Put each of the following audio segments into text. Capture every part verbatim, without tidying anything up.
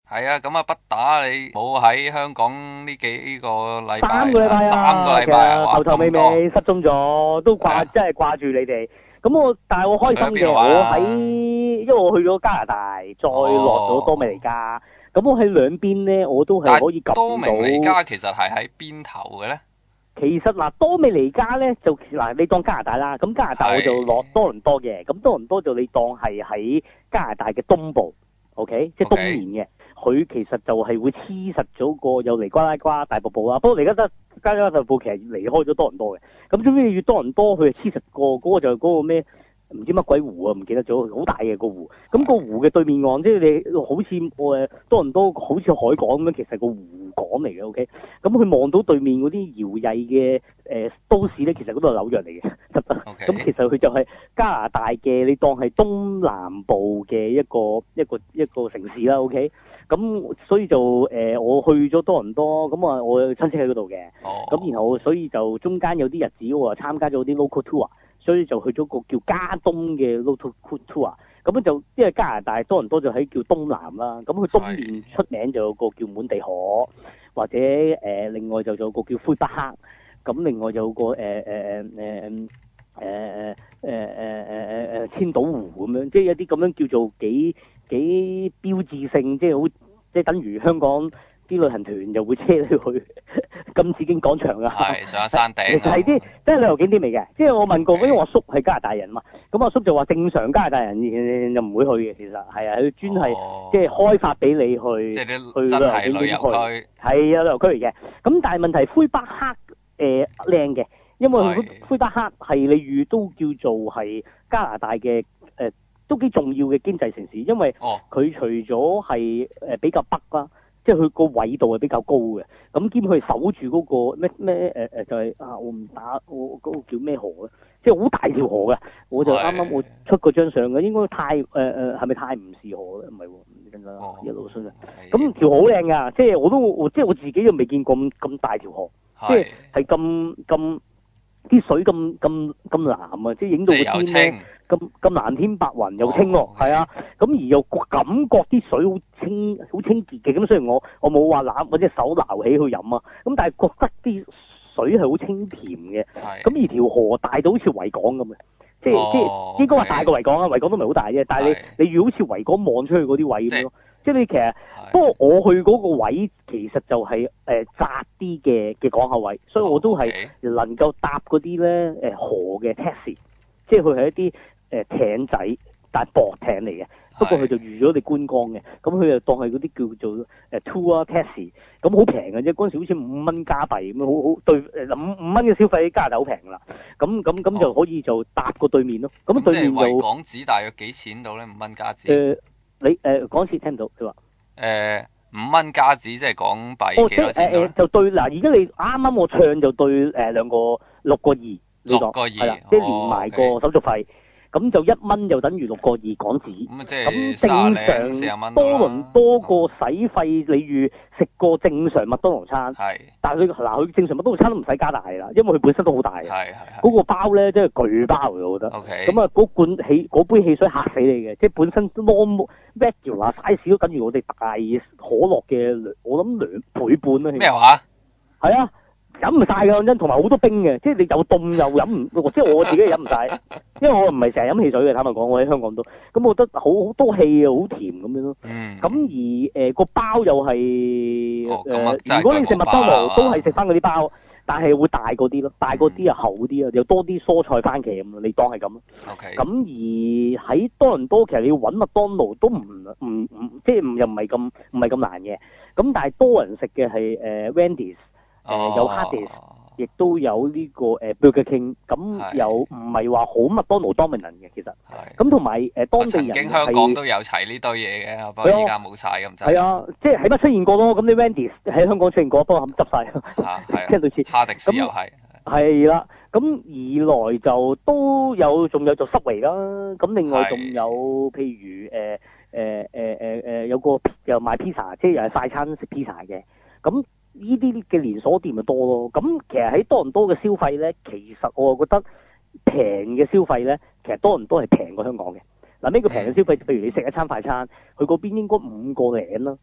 係啊，咁啊不打你冇喺香港呢幾個禮拜， 三個禮拜啊， 三個禮拜啊， 頭頭尾尾失蹤咗，都掛真係掛住你哋。咁我但係我開心嘅，我喺因為我去咗加拿大，再落咗多美尼加，咁、哦、我喺兩邊咧我都係可以及到。多美尼加其實係喺邊頭嘅咧？ 其實嗱，多美尼加咧就嗱，你當加拿大啦，咁加拿大我就落多倫多嘅，咁多倫多就你當係喺加拿大嘅東部 ，OK， 即係東面嘅。佢其實就係會黐實咗個有尼加拉瓜大瀑布啦，不過而家得尼加拉瓜大瀑布其實離開咗多倫多嘅，咁總之你越多倫多佢係黐實個嗰個就係嗰個咩唔知乜鬼湖啊，唔記得咗，好大嘅個湖，咁個湖嘅對面岸即係你好似誒多倫多好似海港咁樣，其實個湖港嚟嘅 ，OK，咁佢望到對面嗰啲搖曳嘅誒都市咧，其實嗰度係紐約嚟嘅，得得，咁其實佢就係加拿大嘅，你當係東南部嘅一個一個一個城市啦 ，OK。咁所以就誒、呃，我去咗多倫多，咁啊，我有親戚喺嗰度嘅，咁、oh. 然後所以就中間有啲日子我啊參加咗啲 local tour，所以就去咗個叫加東嘅 local tour，咁就因為加拿大多倫多就喺叫東南啦，咁佢東面出名就有個叫滿地可，或者誒、呃、另外就有個叫魁北克，咁另外就有個誒誒誒誒誒誒誒誒誒誒千島湖咁樣，即係一啲咁樣叫做幾幾標誌性，即係好，即係等於香港啲旅行團就會車你去金紫荊廣場啊， 係上下山頂， 其實係啲即係旅遊景點嚟嘅。即係我問過，因為我叔係加拿大人嘛，咁我叔就話正常加拿大人就唔會去嘅，其實係啊，佢專係、哦、即係開發俾你去， 即係啲真係旅遊區， 係啊旅遊區嚟嘅。咁但係問題魁北克誒靚嘅，因為魁北克係你預都叫做係加拿大嘅誒。呃都幾重要嘅經濟城市，因為佢除咗係誒比較北啦，即係佢個緯度係比較高嘅，咁兼佢守住嗰個咩咩誒誒就係、是、啊我唔打我嗰個叫咩河咧，即係好大條河嘅，我就啱啱我出嗰張相嘅，應該太誒誒係咪太唔是河咧？唔係喎，唔記得啦，一路順啊，咁條好靚㗎，即係我都我即係我自己都未見過咁咁大條河，即係係咁咁啲水咁咁咁藍啊，即係影到個天咧。咁咁藍天白雲又清喎，係、哦、啊，咁而又感覺啲水好清好清潔嘅，咁雖然我我冇話攬或者手撈起去飲啊，咁但係覺得啲水係好清甜嘅，咁而條河大到好似維港咁嘅，即係、哦、即係應該話大過維港啊，維港都唔係好大啫，但係你你如好似維港望出去嗰啲位咁咯，即係你其實不過我去嗰個位其實就係、是、誒、呃、窄啲嘅嘅港口位，所以我都係能夠搭嗰啲咧誒河嘅 taxi， 即係佢係一啲。誒艇仔，但係薄艇嚟嘅，不過佢就預咗你觀光嘅，咁佢就當係嗰啲叫做誒 tour taxi，咁好平嘅啫，嗰陣時好似五蚊加幣咁樣，好好對誒五五蚊嘅消費加拿大好平㗎啦，咁咁咁就可以就搭過對面咯，咁、哦、對面就維港紙大約幾錢到咧？五蚊加紙？誒、 呃，你誒講次聽唔到佢話誒五蚊加紙即係港幣幾多錢？ 誒、哦呃、就對嗱，而家你啱啱我唱就對誒兩個六個二， 六個二係啦，即係連埋個手續費。咁就一蚊就等於六個二港紙，咁即係正常多倫多個使費，你預食個正常麥當勞餐，但係佢嗱佢正常麥當勞餐都唔使加大啦，因為佢本身都好大嘅，嗰、嗰個包咧真係巨包嚟，我覺得。咁啊嗰罐汽嗰杯汽水嚇死你嘅，即係本身 normal regular size 都等於我哋大可樂嘅，我諗兩倍半啦。 咩話？ 係啊。飲唔晒㗎，真同埋好多冰嘅，即係你又凍又飲唔，即係我自己飲唔晒，因為我唔係成日飲汽水嘅，坦白講，我喺香港都，咁我覺得好好多氣啊，好甜咁樣咯。嗯。咁而誒個、呃、包又係誒、哦呃，如果你食麥當勞都係食翻嗰啲包，但係會大嗰啲咯，大嗰啲又厚啲啊，又多啲蔬菜番茄咁咯，你當係咁咯。O K。咁而喺多倫多，其實你要揾麥當勞都唔唔唔，即係唔又唔係咁唔係咁難嘅。咁但係多人食嘅係誒 Wendy's。誒、呃、有 Hardee's，亦都有呢、這個誒、呃、Burger King，咁有唔係話好麥當勞 dominant 嘅其實，咁同埋誒當地人係曾經香港都有齊呢堆嘢嘅，不過而家冇晒咁滯。 係啊，即係起碼出現過咯。咁你 Wendy's 喺香港出現過，不過咁執晒，即係類似。 哈迪斯又係。 係啦，咁二來就都有，仲有就 Subway 啦。咁另外仲有譬如誒誒誒誒誒有個又賣 pizza，即係又係快餐食 pizza 嘅。咁呢啲嘅連鎖店咪多咯，咁其實喺多倫多嘅消費咧，其實我覺得平嘅消費咧，其實多倫多係平過香港嘅。嗱，呢個平嘅消費，譬如你食一餐快餐，佢嗰邊應該五個零啦，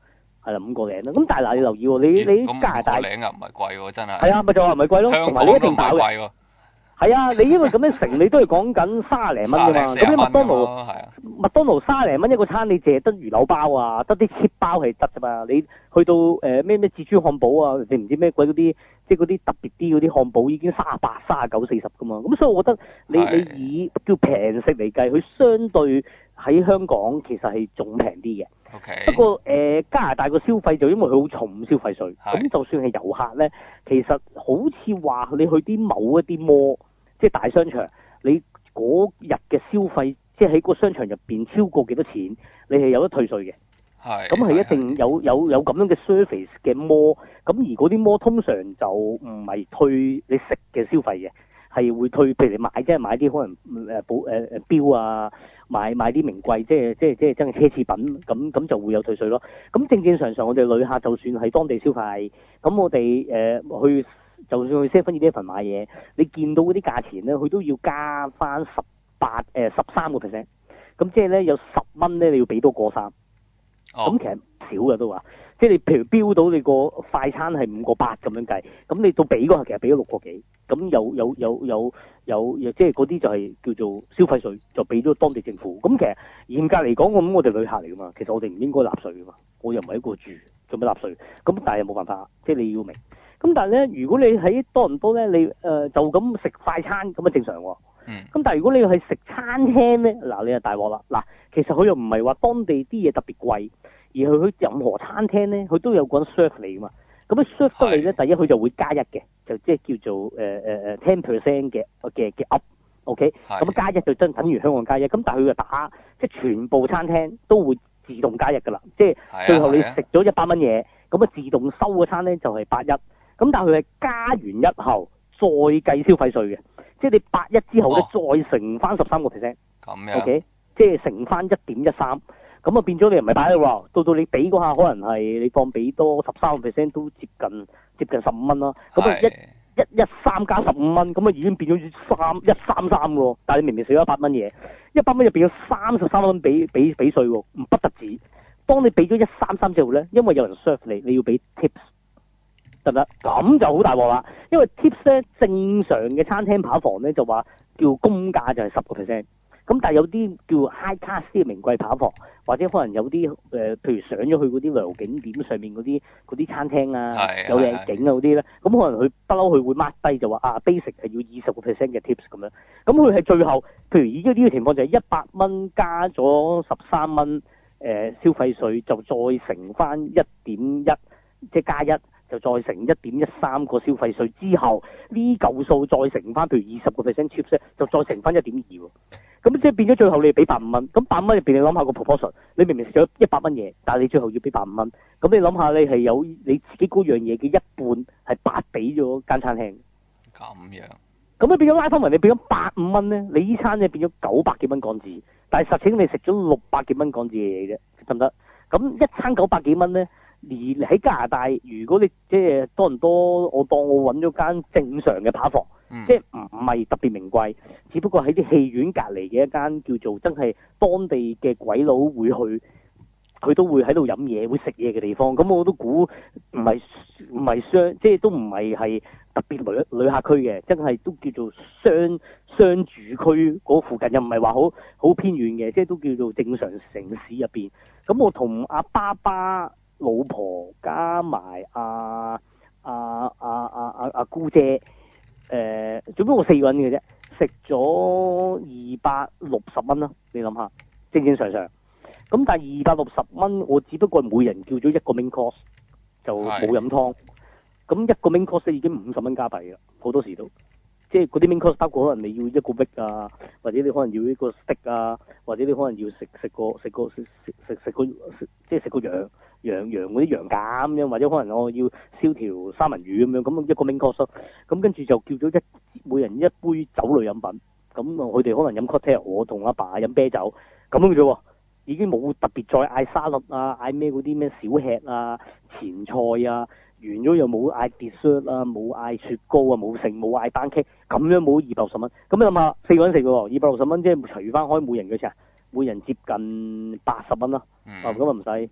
係啦，五個零啦。咁但係嗱，你留意喎，你你加拿大五個零又唔係貴喎，真係。 係啊，咪就話唔係貴咯，同埋你一定飽嘅。係啊，你因為咁樣乘，你都係講緊卅零蚊㗎嘛。咁你麥當勞，麥當勞卅零蚊一個餐，你淨係得魚柳包啊，得啲切包係得㗎嘛。你去到誒咩咩自助漢堡啊，你唔知咩鬼嗰啲，即係嗰啲特別啲嗰啲漢堡已經卅八、卅九、四十㗎嘛。咁所以我覺得你你以叫平食嚟計，佢相對喺香港其實係仲平啲嘅。 Okay. 不過誒、呃、加拿大個消費就因為佢好重消費稅，咁就算係遊客咧，其實好似話你去啲某一啲摩，即係大商場，你嗰日嘅消費，即係喺個商場入邊超過幾多錢，你係有得退稅嘅。係。咁係一定有有有咁樣嘅 service 嘅摩，咁而嗰啲摩通常就唔係退你食嘅消費嘅，係會退，譬如你買即係買啲可能誒保誒誒錶啊。買買啲名貴，即係即係即係真係奢侈品，咁咁就會有退稅咯。咁正正常常，我哋旅客就算喺當地消費，咁我哋誒、呃、去，就算去 seven eleven 買嘢，你見到嗰啲價錢咧，佢都要加翻十八誒十三個 percent。咁即係咧有十蚊咧，你要俾多個三。咁、oh. 其實少嘅都話，即係你譬如標到你個快餐係五個八咁樣計，咁你到俾嗰下其實俾咗六個幾，咁有有有有有即係嗰啲就係叫做消費稅，就俾咗當地政府。咁其實嚴格嚟講，咁我哋旅客嚟噶嘛，其實我哋唔應該納稅噶嘛，我又唔係一個住，做咩納稅？咁但係又冇辦法，即係你要明。咁但係咧，如果你喺多倫多咧，你誒、呃、就咁食快餐咁啊正常喎。嗯。咁但係如果你係食餐廳咧，嗱你就大鑊啦。嗱，其實佢又唔係話當地啲嘢特別貴。而佢去任何餐廳咧，佢都有個人 serve 你噶嘛。咁啊 serve 得你咧，第一佢就會加一嘅，就即係叫做誒誒誒 ten percent 嘅嘅嘅 up，OK。咁加一就真等於香港加一。咁但係佢就打，即係全部餐廳都會自動加一噶啦。即係最後你食咗一百蚊嘢，咁啊自動收個餐咧就係八一。咁但係佢係加完一後再計消費稅嘅，即係你八一之後咧、哦、再乘翻十三個 percent。咁樣。OK，即係乘翻一點一三。咁啊變咗你唔係擺喺度喎，到到你俾嗰下可能係你當俾多十三個 percent 都接近接近十五蚊啦。咁啊一一一三加十五蚊，咁啊已經變咗三一三三喎。但係你明明食咗一百蚊嘢，一百蚊就變咗三十三蚊俾俾俾稅喎，唔不特止。當你俾咗一三三之後咧，因為有人 serve 你，你要俾 tips 得唔得？咁就好大鑊啦。因為 tips 咧正常嘅餐廳扒房咧就話叫公價就係十個 percent。咁但係有啲叫 high class 嘅名貴扒房，或者可能有啲誒、呃，譬如上咗去嗰啲旅遊景點上面嗰啲嗰啲餐廳啊，有靚景啊嗰啲咧，咁可能佢不嬲佢會 mark 低就話啊 basic 係要二十個 percent 嘅 tips 咁樣，咁佢係最後，譬如而家呢個情況就係一百蚊加咗十三蚊誒消費稅，就再乘翻一點一，即係加一。就再乘一點一三個消費稅之後，呢嚿數再乘翻，譬如二十個 percent chips 就再乘翻一點二喎。咁即係變咗最後你俾百五蚊。咁百五蚊入邊你諗下個 proportion，你明明食咗一百蚊嘢，但係你最後要俾百五蚊。咁你諗下你係有你自己嗰樣嘢嘅一半係白俾咗間餐廳。咁樣。咁你變咗拉翻埋，你變咗百五蚊咧，你依餐咧變咗九百幾蚊港紙，但係實情你食咗六百幾蚊港紙嘅嘢啫，得唔得？咁一餐九百幾蚊咧？而喺加拿大，如果你即係多唔多，我當我揾咗間正常嘅扒房，嗯、即係唔唔係特別名貴，只不過喺啲戲院隔離嘅一間叫做真係當地嘅鬼佬會去，佢都會喺度飲嘢、會食嘢嘅地方。咁我都估唔係唔係商，即係都唔係係特別旅旅客區嘅，真係都叫做商商住區嗰附近，又唔係話好好偏遠嘅，即係都叫做正常城市入邊。咁我同阿爸爸。老婆加埋阿阿阿阿阿阿姑姐，誒，總之我四個人嘅啫，食咗二百六十蚊啦，你諗下，正正常常。咁但係二百六十蚊，我只不過每人叫咗一個 main course，就冇飲湯。咁一個 main course 已經五十蚊加幣啦，好多時都。即係嗰啲 main course 包括可能你要一個 wing 啊，或者你可能要一個 steak 啊，或者你可能要食食個食個食食食食個即係食個羊羊羊嗰啲羊架咁樣，或者可能我要燒條三文魚咁樣，咁一個 main course，咁跟住就叫咗一每人一杯酒類飲品，咁佢哋可能飲 cocktail，我同阿爸飲啤酒，咁樣啫喎，已經冇特別再嗌沙律啊，嗌咩嗰啲咩小吃啊、前菜啊。完咗又冇嗌 dessert 啊，冇嗌雪糕啊，冇剩冇嗌班戟，咁樣冇二百六十蚊。咁你諗下，四個人食嘅喎，二百六十蚊即係除翻開每人嘅錢，每人接近八十蚊啦。啊咁啊唔使，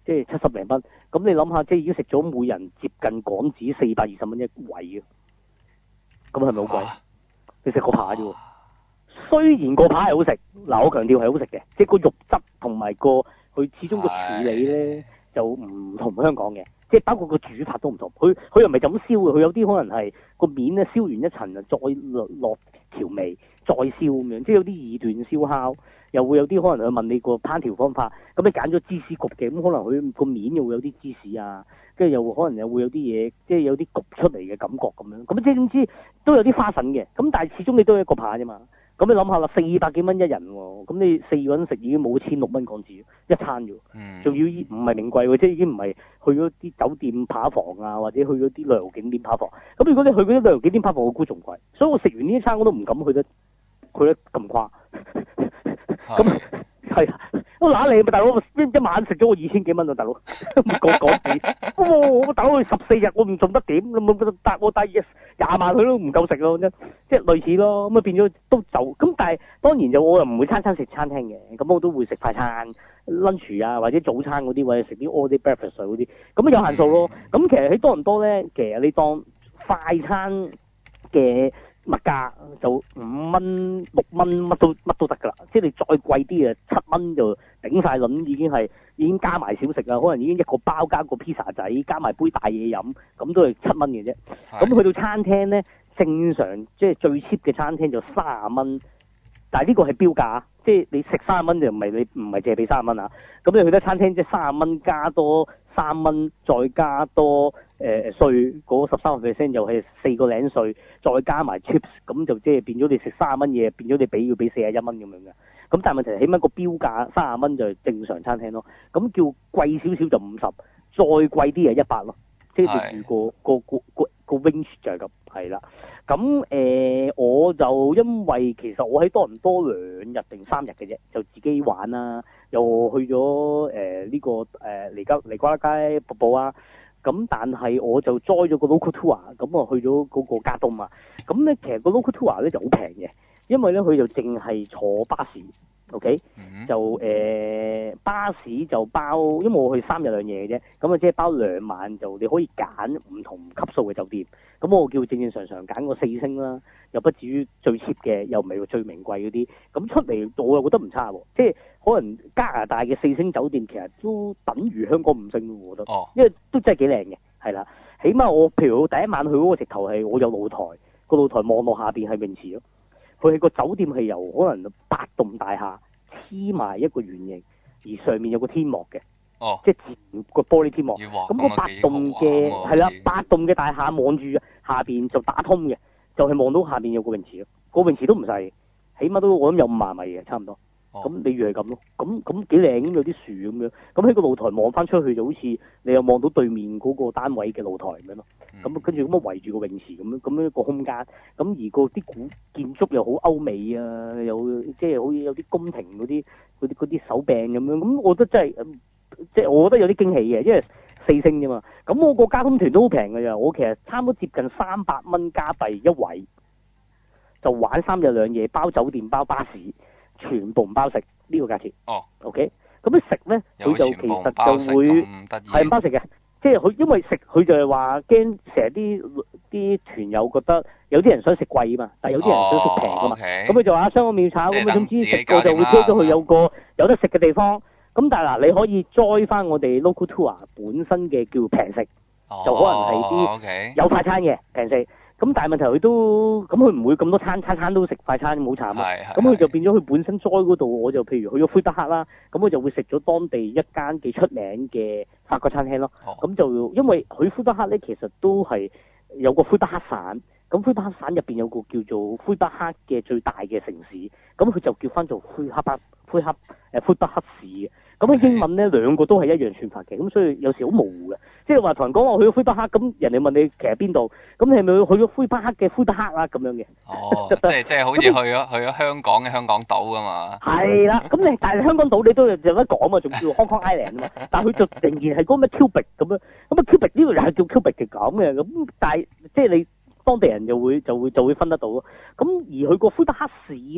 即係七十零蚊。咁你諗下，即係已經食咗每人接近港紙四百二十蚊一位嘅，咁係咪好貴？啊、你食個扒啫喎。雖然個扒係好食，嗱我強調係好食嘅，即係個肉質同埋個佢始終個處理咧就唔同香港嘅，即係包括個煮法都唔同。佢佢又唔係咁燒嘅，佢有啲可能係個面咧燒完一層啊，再落落調味再燒咁樣，即係有啲二段燒烤，又會有啲可能佢問你個烹調方法，咁你揀咗芝士焗嘅，咁可能佢個面又會有啲芝士啊，跟住又可能又會有啲嘢，即係有啲焗出嚟嘅感覺咁樣，咁即係點知都有啲花神嘅，咁但係始終你都係一個扒啫嘛。咁你諗下啦，四百幾蚊一人喎，咁你四個人食已經冇千六蚊港紙一餐啫，仲、嗯、要唔係名貴喎，即係已經唔係去咗啲酒店扒房啊，或者去咗啲旅遊景點扒房。咁如果你去嗰啲旅遊景點扒房，我估仲貴，所以我食完呢一餐我都唔敢去得去得咁誇。咁係啊，我揦你，大佬一晚食咗我二千幾蚊啊，大佬講講紙，哇！我大佬去十四日，我唔仲得點？咁搭我帶廿萬佢都唔夠食咯，即即係類似咯。咁啊變咗都就咁，但係當然就我又唔會餐餐食餐廳嘅，咁我都會食快餐、lunch 啊，或者早餐嗰啲，或者食啲 all day breakfast 嗰啲，咁有限數咯。咁其實喺多倫多咧，其實你當快餐嘅物價就五蚊六蚊乜都乜都得㗎啦，即係你再貴啲啊七蚊就頂晒輪，已經係已經加埋小食啊，可能已經一個包加個披薩仔，加埋杯大嘢飲，咁都係七蚊嘅啫。咁去到餐廳咧，正常即係最 cheap 嘅餐廳就三十蚊，但係呢個係標價，即係你食三十蚊就唔係你唔係淨係俾三十蚊啊。咁你去得餐廳即係三十蚊加多三蚊，再加多誒稅嗰十三個 percent 又係四個零稅，再加埋 chips，咁就即係變咗你食三十蚊嘢，變咗你俾要俾四十一蚊咁樣嘅。咁但係問題係起碼個標價三十蚊就係正常餐廳咯。咁叫貴少少就五十，再貴啲係一百咯。即係你住個個個個個 range 就係咁，係啦。咁誒、呃，我就因為其實我喺多倫多兩日定三日嘅啫，就自己玩啦，又去咗誒呢個誒尼加尼瓜拉街瀑布啊。咁但係我就 join 咗個 local tour，咁啊去咗嗰個加東啊。咁咧其實個 local tour 咧就好平嘅，因為咧佢就淨係坐巴士。OK，、mm-hmm. 就誒、呃、巴士就包，因為我去三日兩夜嘅啫，咁啊即係包兩晚，就你可以揀唔同級數嘅酒店。咁我叫正正常常揀個四星啦，又不至於最 cheap 嘅，又唔係最名貴嗰啲。咁出嚟我又覺得唔差喎，即係可能加拿大嘅四星酒店其實都等於香港五星咯，我覺得。哦、oh.。因為都真係幾靚嘅，係啦。起碼我譬如我第一晚去嗰個直頭係我有露台，個露台望落下邊係泳池咯。佢係個酒店係由可能八棟大廈黐埋一個圓形，而上面有個天幕嘅，哦，即係自然個玻璃天幕。咁個八棟嘅係啦，八棟嘅大廈望住下邊就打通嘅，就係、是、望到下邊有個泳池咯。個泳池都唔細，起碼都我諗有五萬米嘅，差唔多。咁、哦、你以為係咁咯？咁咁幾靚咁，有啲樹咁樣。咁喺個露台望翻出去就好似你又望到對面嗰個單位嘅露台咁樣咯。咁、嗯、跟住咁啊圍住個泳池咁樣，咁樣一個空間。咁而個啲古建築又好歐美啊，又即係好似有啲宮廷嗰啲嗰啲嗰啲手柄咁樣。咁我覺得真係即係我覺得有啲驚喜嘅，因為四星啫嘛。咁我個交通團都好平㗎咋，我其實差唔多接近三百蚊加幣一位，就玩三日兩夜，包酒店包巴士。全部唔包食呢、這個價錢。哦。O K。咁樣食咧，佢就其實就會係唔包食嘅，即係佢因為食佢就係話驚成日啲啲團友覺得有啲人想食貴啊嘛，但係有啲人想食平啊嘛。咁、哦、佢、okay、就話雙個妙炒咁啊，總之食過就會推咗去有個有得食嘅地方。咁但係嗱，你可以 join 翻我哋 local tour 本身嘅叫平食、哦，就可能係啲有快餐嘅平食。咁但係問題佢都咁佢唔會咁多餐餐餐都食快餐，好慘啊！咁佢就變咗佢本身栽嗰度，我就譬如去咗魁北克啦，咁我就會食咗當地一間幾出名嘅法國餐廳咯。咁、哦、就因為佢魁北克咧，其實都係有個魁北克省，咁魁北克省入邊有個叫做魁北克嘅最大嘅城市，咁佢就叫翻做魁克北魁克誒魁北克市嘅。咁喺英文咧兩個都係一樣串法嘅，咁所以有時好模糊嘅。即係話同人講話去咗魁北克，咁人哋問你其實邊度，咁你係咪去咗魁北克嘅魁北克啊咁樣嘅？哦，即係即係好似去咗去咗香港嘅香港島噶嘛？係啦，咁你但係香港島你都有得講嘛，仲叫 Hong Kong Island 啊嘛，但係佢就仍然係嗰咩 Quebec 咁樣，咁啊 Quebec 呢度又係叫 Quebec 嘅咁嘅，咁但係即係你當地人就會就會就會分得到咯。咁而佢個魁北克市咧，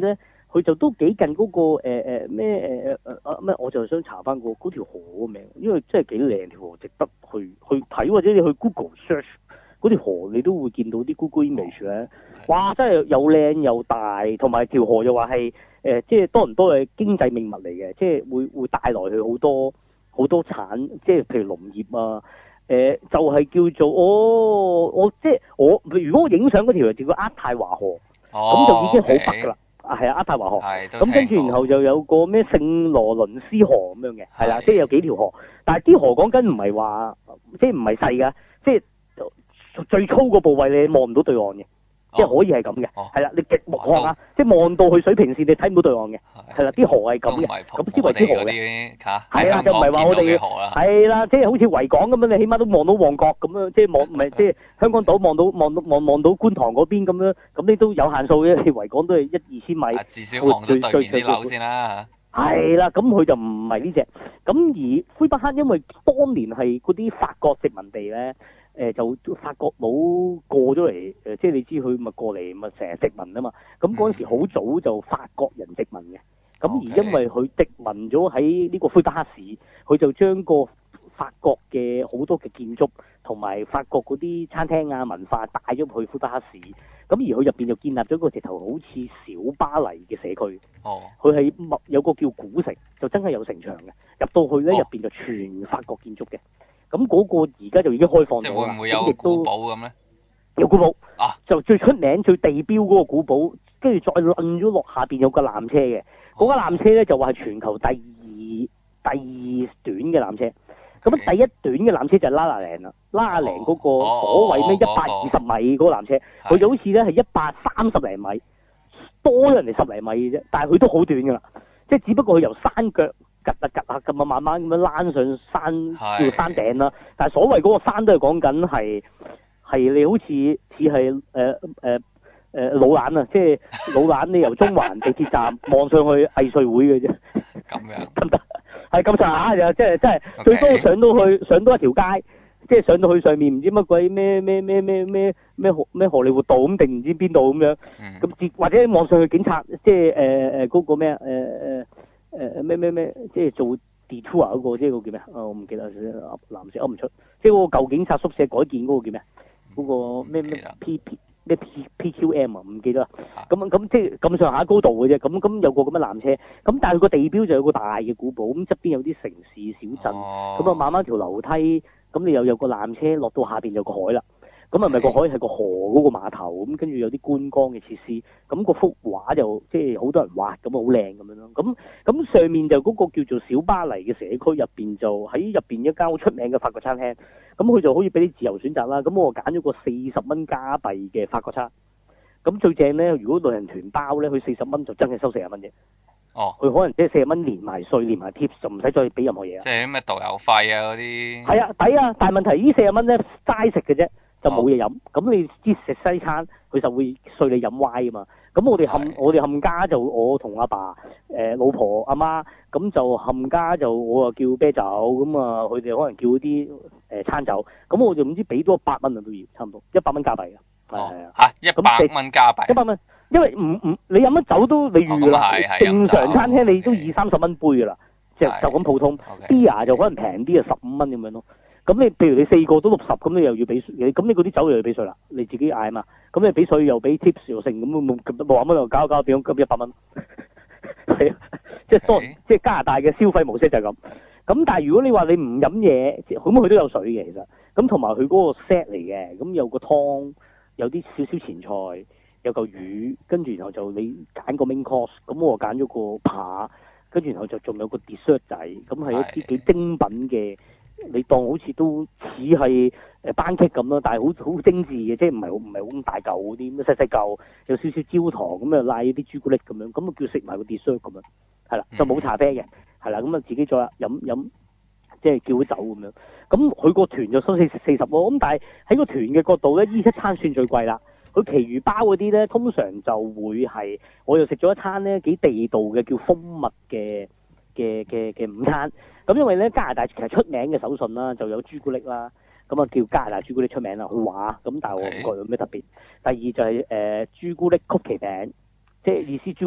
佢就都幾近嗰、個誒咩誒誒誒咩，我就想查翻個嗰條河個名，因為真係幾靚條河，值得去去睇，或者你去 Google search 嗰條河，你都會見到啲 Google image 咧。哇！真係又靚又大，同埋條河又話係誒，即係多倫多嘅經濟命脈嚟嘅，即係會會帶來佢好多好多產，即係譬如農業啊。誒、呃、就係、是、叫做哦，我即係我如果我影相嗰條就叫渥太華河，咁、哦、就已經好北㗎啦。啊係啊，渥太華河。咁跟住然後就有個咩聖羅倫斯河咁樣嘅，係啦，即係有幾條河，但係啲河講緊唔係話，即係唔係細㗎，即係最粗個部位你望唔到對岸嘅。即係可以係咁嘅，係啦、哦，你極目望啊，即係望到去水平線，你睇唔到對岸嘅，係啦，啲河係咁嘅，咁之為之河嘅，係啦，就唔係話我哋係啦，即係好似維港咁樣，你起碼都望到旺角咁樣，即係望唔係即係香港島望到望到望望到觀塘嗰邊咁樣，咁你都有限數嘅，維港都係一二千米， 至少望到對面啲樓先啦。 係啦，咁佢就唔係呢隻，咁而魁北克因為當年係嗰啲法國殖民地咧。誒、呃、就法國佬過咗嚟，誒、呃、即係你知佢咪過嚟咪成日殖民啊嘛，咁嗰陣時好早就法國人殖民嘅，咁、okay. 而因為佢殖民咗喺呢個魁北克市，佢就將個法國嘅好多嘅建築同埋法國嗰啲餐廳啊文化帶咗去魁北克市，咁而佢入邊就建立咗個直頭好似小巴黎嘅社區，哦，佢係有個叫古城，就真係有城牆嘅，入到去咧入邊就全法國建築嘅。咁嗰個而家就已經開放咗啦。即係會唔會有古堡咁咧？有古堡啊！就最出名、最地標嗰個古堡，跟住再掄咗落下邊有個纜車嘅。嗰架纜車咧就話係全球第二第二短嘅纜車。咁、okay. 第一短嘅纜車就係拉拉嶺啦。拉拉嶺嗰個所謂咩一百二十米嗰個纜車，佢、哦、就好似咧係一百三十零米，多咗人哋十零米嘅啫。但係佢都好短㗎啦，即係只不過佢由山腳。趌下趌下咁啊，慢慢咁樣躝上山叫山頂啦。但係所謂嗰個山都係講緊係係你好似似係誒誒誒老蘭啊，即係老蘭你由中環地鐵站望上去藝穗會嘅啫。咁樣得唔得？係咁上下就即係即係最多上到去上到一條街，即係上到去上面唔知乜鬼咩咩咩咩咩咩荷咩荷里活道咁定唔知邊度咁樣。咁、嗯、或者望上去警察，即係誒誒嗰個咩誒誒。誒咩咩咩，即係做 detour 嗰個，即係個叫咩啊？我唔記得，藍色噏唔出。即係嗰個舊警察宿舍改建嗰個叫咩？嗰、嗰個咩咩 P P 咩 P P Q M 啊？唔記得啦。咁咁即係咁上下高度嘅啫。咁咁有個咁嘅纜車。咁但係佢個地標就有個大嘅古堡。咁側邊有啲城市小鎮。咁、哦、啊，慢慢條樓梯，咁你又有個纜車落到下邊就個海啦。咁係咪個海係個河嗰個碼頭？咁跟住有啲觀光嘅設施，咁個幅畫就即係好多人畫，咁啊好靚咁樣咯。咁咁上面就嗰個叫做小巴黎嘅社區入邊，就喺入邊一間好出名嘅法國餐廳。咁佢就可以俾你自由選擇啦。咁我揀咗個四十蚊加幣嘅法國餐。咁最正咧，如果旅行團包咧，佢四十蚊就真係收四十蚊啫。哦。佢可能即係四十蚊連埋稅，連埋 tips 就唔使再俾任何嘢。即係咩導遊費啊嗰啲。係啊，抵啊！但係問題呢四十蚊咧齋食嘅啫。就冇嘢飲，咁、哦、你知食西餐佢就會碎你飲歪啊嘛。咁我哋冚我哋冚家就我同阿爸、爸、呃、老婆、阿媽，咁就冚家就我啊叫啤酒，咁啊佢哋可能叫啲、呃、餐酒，咁我就唔知俾多一百蚊啊都要，差唔多一百蚊加幣嘅，係啊嚇一百蚊加幣，一百蚊，因為唔唔你飲乜酒都你預啦、哦，正常餐廳你都二三十蚊杯㗎啦，即係就咁普通 beer 就可能平啲啊十五蚊咁樣咯。咁你譬如你四個都六十，咁你又要俾稅，咁你嗰啲酒又要俾稅啦，你自己嗌啊嘛。咁你俾稅又俾 tips 又剩，咁冇咁六十蚊又交交變咗咁一百蚊。係啊，即係多，即係加拿大嘅消費模式就係咁。咁但係如果你話你唔飲嘢，咁佢都有水嘅其實。咁同埋佢嗰個 set 嚟嘅，咁有個湯，有啲少少前菜，有嚿魚，跟住然後就你揀個 main course，咁我揀咗個扒，跟住然後就仲有個 dessert 仔，咁係一啲幾精品嘅。你當好似都似係誒班戟咁咯，但係好好精緻嘅，即係唔係唔係好咁大嚿嗰啲，咁細細嚿有少少焦糖咁啊，拉啲朱古力咁樣，咁啊叫食埋個 dessert 咁樣，係啦，就冇茶啡嘅，係啦，咁啊自己再飲飲，即係叫啲酒咁樣，咁佢個團就收四四十咯，咁但係喺個團嘅角度咧，呢一餐算最貴啦，佢其餘包嗰啲咧，通常就會係我又食咗一餐咧幾地道嘅叫蜂蜜嘅。嘅嘅嘅午餐，咁因為咧加拿大其實出名嘅手信啦，就有朱古力啦，咁啊叫加拿大朱古力出名啦，佢話咁，但係我唔覺得有咩特別。第二就係、是、誒、呃、朱古力曲奇餅，即係意思朱古力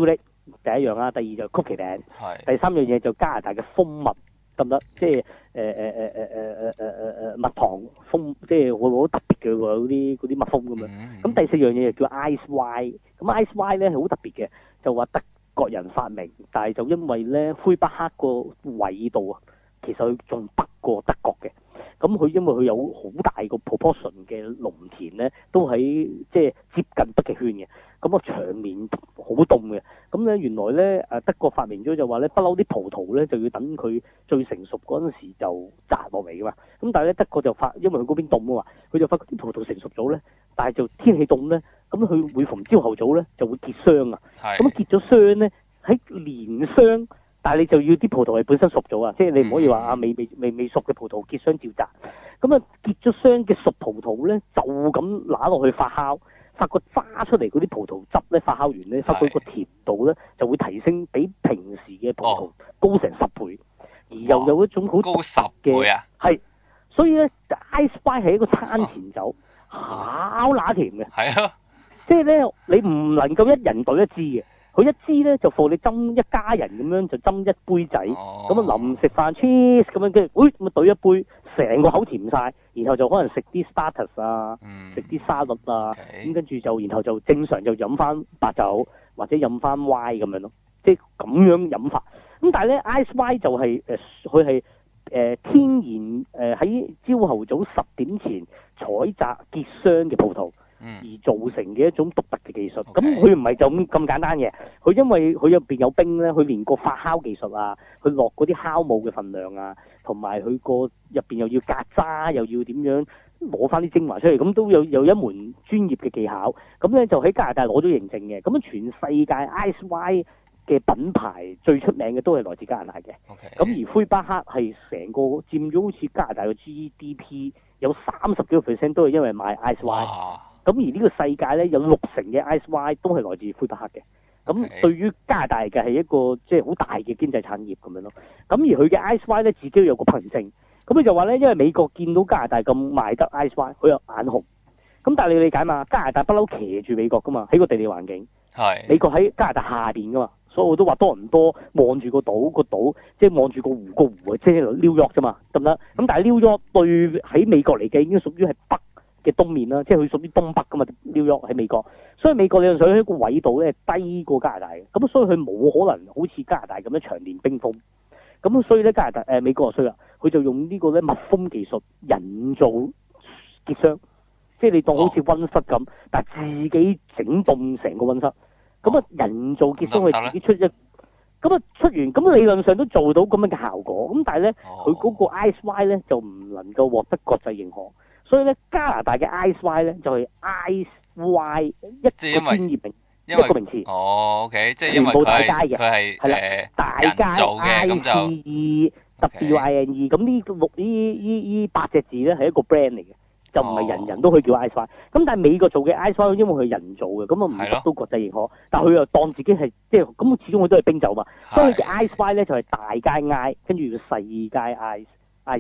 第一樣啦，第二就曲奇餅， 係第三樣嘢就加拿大嘅蜂蜜得唔得？即係誒誒誒誒誒誒誒誒誒蜜糖蜂，即係會好特別嘅喎，嗰啲嗰啲蜜蜂咁樣。咁、 嗯嗯、 第四樣嘢就叫 Ice Wine，咁 Ice Wine 咧係好特別嘅，就話德國人發明，但係就因為咧魁北克個緯度啊，其實佢仲北過德國嘅。咁佢因為佢有好大個 proportion 嘅農田咧，都喺即係接近北極圈嘅，咁個長面好凍嘅。咁咧原來咧誒德國發明咗就話咧，不嬲啲葡萄咧就要等佢最成熟嗰陣時就摘落嚟噶嘛。咁但係咧德國就發，因為佢嗰邊凍啊嘛，佢就發覺啲葡萄成熟咗咧，但係就天氣凍咧，咁佢每逢朝後早咧就會結霜啊。咁結咗霜咧喺連霜。但係你就要啲葡萄係本身熟咗啊，即係你唔可以話啊未未未未熟嘅葡萄結霜照摘。咁啊結咗霜嘅熟葡萄咧，就咁揦落去發酵，發覺揸出嚟嗰啲葡萄汁咧發酵完咧，發覺個甜度咧就會提升比平時嘅葡萄高成十倍，哦、而又有一種好高十倍啊， 係，所以咧 Ice Wine 係一個餐前酒，好乸甜嘅， 係啊， 即係咧你唔能夠一人兌一支嘅。佢一支咧就放你斟一家人咁樣就斟一杯仔，咁啊臨食飯 cheese 咁樣跟住，誒咁啊兌一杯，成個口甜晒，然後就可能食啲 starters 啊，食啲、嗯、沙律啊，咁跟住就然後就正常就飲翻白酒或者飲翻 wine 咁樣咯，即係咁樣飲法。咁但係咧 Ice Wine 就係誒佢係誒天然誒喺朝頭早十點前採摘結霜嘅葡萄。而造成嘅一種獨特嘅技術，咁佢唔係就咁咁簡單嘅，佢因為佢入邊有冰咧，佢連個發酵技術啊，佢落嗰啲酵母嘅份量啊，同埋佢個入邊又要隔渣，又要點樣攞翻啲精華出嚟，咁都有有一門專業嘅技巧，咁咧就喺加拿大攞咗認證嘅，咁全世界 Ice Wine 嘅品牌最出名嘅都係來自加拿大嘅，咁 Okay. 而魁北克係成個佔咗好似加拿大嘅 G D P 有三十幾個 percent 都係因為買 Ice Wine。咁而呢個世界咧有六成嘅 Ice Wine 都係來自魁北克嘅，咁對於加拿大嘅係一個即係好大嘅經濟產業咁樣咯。咁而佢嘅 Ice Wine 咧自己有個憑證，咁佢就話咧，因為美國見到加拿大咁賣得 Ice Wine，佢有眼紅。咁但係你理解嘛？加拿大不嬲騎住美國噶嘛，喺個地理環境。係是。美國喺加拿大下邊噶嘛，所以我都話多倫多望住個島，個島即係望住個湖，個湖啊，即係 New York 啫嘛，得唔得？咁但係 New York 對喺美國嚟計已經屬於係北嘅東面啦，即係佢屬於東北噶嘛，New York 喺美國，所以美國理論上喺個緯度咧低過加拿大嘅，咁所以佢冇可能好似加拿大咁樣長年冰封，咁所以咧加拿大誒、呃、美國就衰啦，佢就用呢個咧密封技術人造結霜，即係你當好似溫室咁，哦、但係自己整凍成個溫室，咁啊人造結霜佢自己出一，咁啊出完咁理論上都做到咁樣嘅效果，咁但係咧佢嗰個 Ice Wine 咧就唔能夠獲得國際認可。所以咧，加拿大嘅 Ice Wine 咧就係、是、Ice Wine 一個專業名，一個名詞。哦 ，OK，即係因為佢係佢係誒大街人造嘅，咁就 I C E W I N E， 咁呢個六呢呢呢八隻字咧係一個 brand 嚟嘅，就唔係人人都可以叫 Ice Wine。咁但係美國做嘅 Ice Wine 因為佢係人造嘅，咁啊唔得到國際認可。的但係佢又當自己係即係咁，始終佢都係冰酒嘛。的所以佢嘅 Ice Wine 咧就係、是、大街 I， 跟住個細街 I I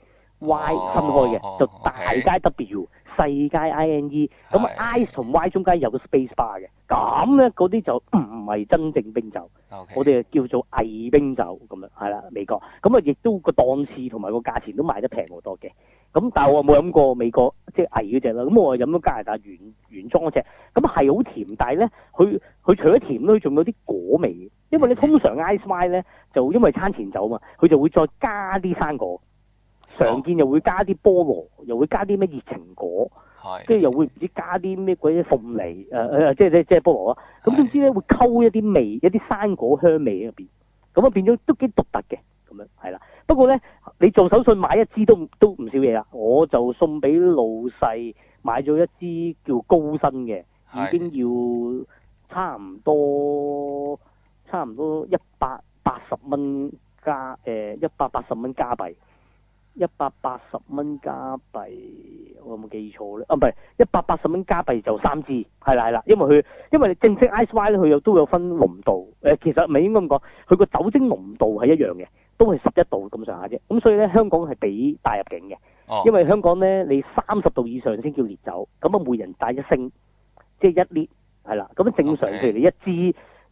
C。Y 分開嘅、oh, 就大街 W 細街 I N E， 咁 I 同 Y 中間有個 space bar 嘅，咁咧嗰啲就唔係真正冰酒，Okay. 我哋叫做偽冰酒咁樣，係啦美國，咁啊亦都個檔次同埋個價錢都賣得平好多嘅，咁但係我冇飲過美國即係偽嗰隻啦，咁我係飲咗加拿大原原裝嗰隻，咁係好甜，但係咧佢佢除咗甜咧，佢仲有啲果味，因為你通常 Ice Wine 咧就因為餐前酒嘛，佢就會再加啲生果。常見又會加啲菠蘿，又會加啲咩熱情果，即係的又會唔知加啲咩鬼鳳梨，誒、呃、誒，即係即係即係菠蘿啊！咁總之咧會溝一啲味，一啲生果香味喺入邊，咁啊變咗都幾獨特嘅，咁樣係啦。不過咧，你做手信買一支都都唔少嘢啦，我就送俾老細買咗一支叫高新嘅，的已經要差唔多差唔多一百八十蚊加誒一百八十蚊加幣。一百八十蚊加幣，我有冇記錯咧？啊，唔係一百八十蚊加幣就三支，係啦係啦，因為佢因為正式 Ice Wine 咧，佢又都有分濃度，誒、呃、其實唔係應該咁講，佢個酒精濃度係一樣嘅，都係十一度咁上下啫。咁所以咧，香港係俾帶入境嘅，哦、因為香港咧你三十度以上先叫烈酒，咁啊每人帶一升，即係一列，係啦。咁正常譬如你一支。一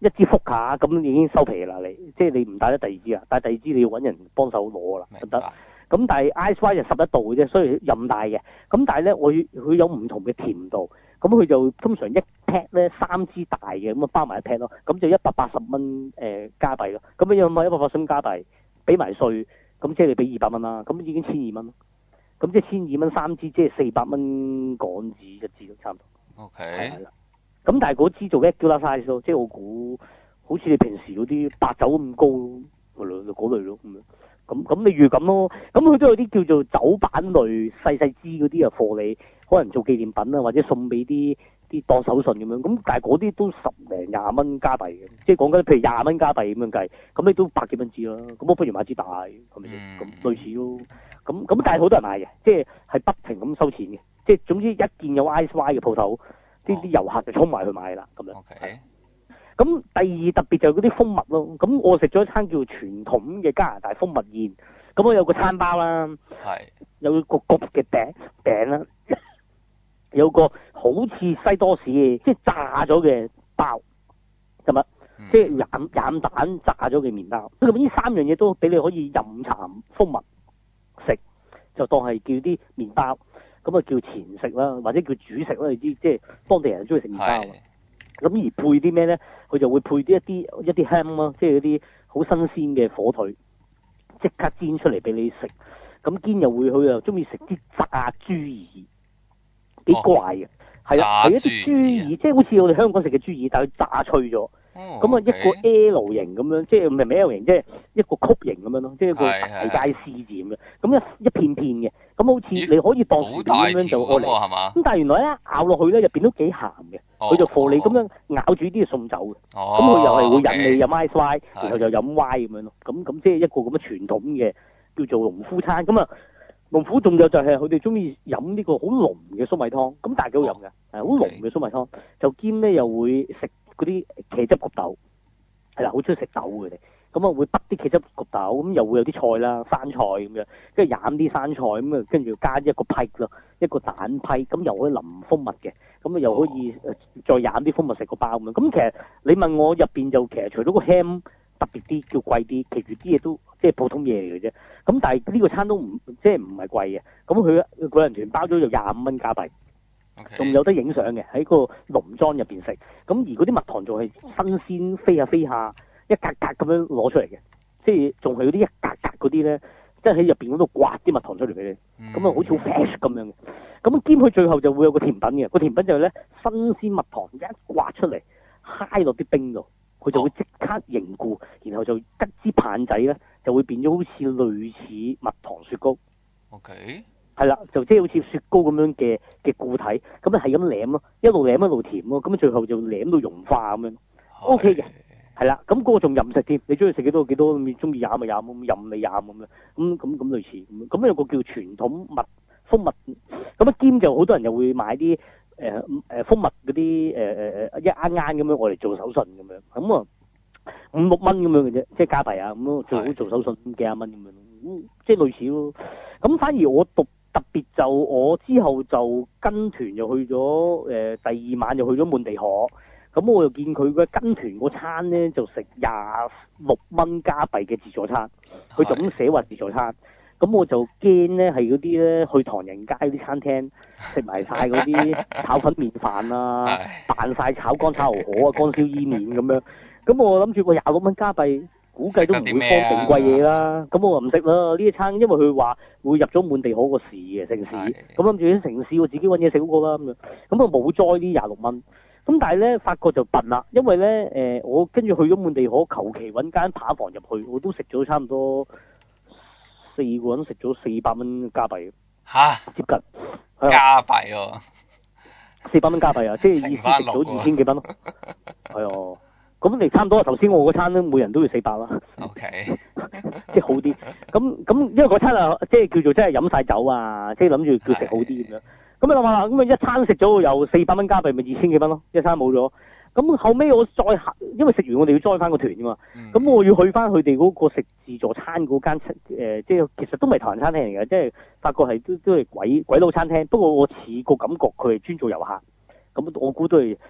一支福卡咁已經收皮啦，你即係你唔帶得第二支啊，帶第二支你要揾人幫手攞啦，得唔得？咁但係 Ice Wine 就十一度嘅啫，所以任帶嘅。咁但係咧，我佢有唔同嘅甜度，咁佢就通常一 pack 咧三支大嘅，咁啊包埋一 pack 咯，咁就一百八十蚊誒加幣咯。咁你有冇一百八十蚊加幣？俾埋稅，咁即係你俾二百蚊啦，咁已經千二蚊咯。咁即係千二蚊三支，即係四百蚊港紙一支都差唔多。 OK。 係啦。咁但係嗰支做 regular size 咯，即係我估好似你平時嗰啲白酒咁高，嗰類嗰類咯咁樣。咁咁你預咁咯，咁佢都有啲叫做酒板類細細支嗰啲啊，貨你可能做紀念品啊，或者送俾啲啲當手信咁樣。咁但係嗰啲都十零廿蚊加幣嘅，即係講緊譬如廿蚊加幣咁樣計，咁你都百幾蚊支啦。咁我不如買支大，係咪先？咁、嗯、類似咯。咁咁但係好多人買嘅，即係係不停咁收錢嘅，即係總之一見有 Ice Wine 嘅鋪頭，啲啲、哦、遊客就衝埋去買啦咁樣。 Okay. 咁第二特別就係嗰啲蜂蜜咯，咁我食咗一餐叫傳統嘅加拿大蜂蜜宴，咁我有個餐包啦，有個焗嘅餅餅啦，有個好似西多士嘅，即係炸咗嘅包，係咪？嗯、即係染染蛋炸咗嘅麵包，咁呢三樣嘢都俾你可以任茶蜂蜜食，就當係叫啲麵包，咁啊叫前食啦，或者叫主食啦，你知即係當地人中意食麵包。咁而配啲咩咧？佢就會配啲一啲一啲 ham 咯，即係嗰啲好新鮮嘅火腿，即刻煎出嚟俾你食。咁堅又會佢又中意食啲炸豬耳，幾怪嘅。係啊，係一啲豬耳，即係好似我哋香港食嘅豬耳，但係炸脆咗。咁啊、哦 okay. 一個 L 型咁樣，即係唔係咪 L 型，即係一個曲形咁樣咯，即係一個大街 C 字咁樣。咁一一片片嘅，咁好似你可以當薯片咁樣就過嚟。咁但係原來咧咬落去咧入邊都幾鹹嘅，佢、哦、就貨你咁樣咬住啲嘢送走嘅。咁、哦、佢又係會引你飲 Ice Wine，然後就飲 Wine 咁樣咯。咁咁即係一個咁嘅傳統嘅叫做農夫餐。咁啊，農夫仲有就係佢哋中意飲呢個好濃嘅粟米湯，咁但係幾好飲嘅，係好濃嘅粟米湯，就兼咧又會食嗰啲茄汁焗豆，係啦，好中意食豆嘅哋，咁啊會揼啲茄汁焗豆，咁又會有啲菜啦，生菜咁樣，跟住醃啲生菜咁啊，跟住加一個批咯，一個蛋批，咁又可以淋蜂蜜嘅，咁啊又可以再醃啲蜂蜜食個包咁樣。咁其實你問我入邊就其實除咗個 ham 特別啲叫貴啲，其餘啲嘢都即係普通嘢嚟嘅啫。咁但係呢個餐都唔即係唔係貴嘅，咁佢個人團包咗就廿五蚊加幣。仲、okay. 有得影相嘅，喺個農莊入邊食，咁而嗰啲蜜糖仲係新鮮飛下飛下，一格格咁樣攞出嚟嘅，即係仲係嗰啲一格格嗰啲咧，即係喺入邊嗰度刮啲蜜糖出嚟俾你，咁、mm. 啊好似好 fresh 咁樣嘅，咁兼佢最後就會有個甜品嘅，個甜品就係咧新鮮蜜糖一刮出嚟，揩落啲冰度，佢就會即刻凝固，然後就吉支棒仔咧就會變咗好似類似蜜糖雪糕。 OK。 係啦，就即係好似雪糕咁樣嘅嘅固體，咁咧係咁舐咯，一路舐一路甜咯，咁最後就舐到融化咁樣 ，O K 嘅，係啦，咁嗰個仲任食添，你中意食幾多幾多，咁中意飲咪飲，咁任你飲咁樣，咁咁咁類似，咁有個叫傳統蜜蜂蜜，咁一兼就好多人又會買啲誒誒蜂蜜嗰啲誒誒誒一啱啱咁樣我嚟做手信咁樣，咁啊五六蚊咁樣嘅啫，即係加幣啊，咁咯最好做手信幾廿蚊咁樣，咁即係類似咯，咁反而我讀。特別就我之後就跟團又去咗誒、呃、第二晚又去咗滿地可，咁我又見佢嘅跟團嗰餐咧就食廿六蚊加幣嘅自助餐，佢就咁寫話自助餐，咁我就驚咧係嗰啲咧去唐人街啲餐廳食埋晒嗰啲炒粉麵飯啊，扮晒炒乾炒牛河啊，乾燒伊麵咁樣，咁我諗住個廿六蚊加幣。估計都唔會放勁貴嘢啦，咁我唔食啦呢一餐，因為佢話會入咗滿地可個市嘅城市，咁諗住啲城市我自己揾嘢食嗰個啦咁樣，咁啊冇栽呢廿六蚊，咁但係咧發覺就笨啦，因為咧誒、呃、我跟住去咗滿地可，求其揾間扒房入去，我都食咗差唔多四個人食咗四百蚊加幣， 嚇接近加幣喎， 四百蚊加幣啊，即係意思食咗二千幾蚊咯，係啊。咁你差唔多，頭先我嗰餐咧，每人都要四百啦。 O K， 即係好啲。咁咁，因為嗰餐啊，即係叫做真係飲晒酒啊，即係諗住叫食好啲咁樣。咁你諗下，咁啊一餐食咗有四百蚊加幣，咪二千幾蚊咯，一餐冇咗。咁後尾我再因為食完我哋要載翻個團㗎嘛。咁、嗯、我要去翻佢哋嗰個食自助餐嗰間誒，即係其實都唔係唐人餐廳嚟嘅，即係發覺係都都係鬼鬼佬餐廳。不過我似個感覺佢係專做遊客。咁我估都係。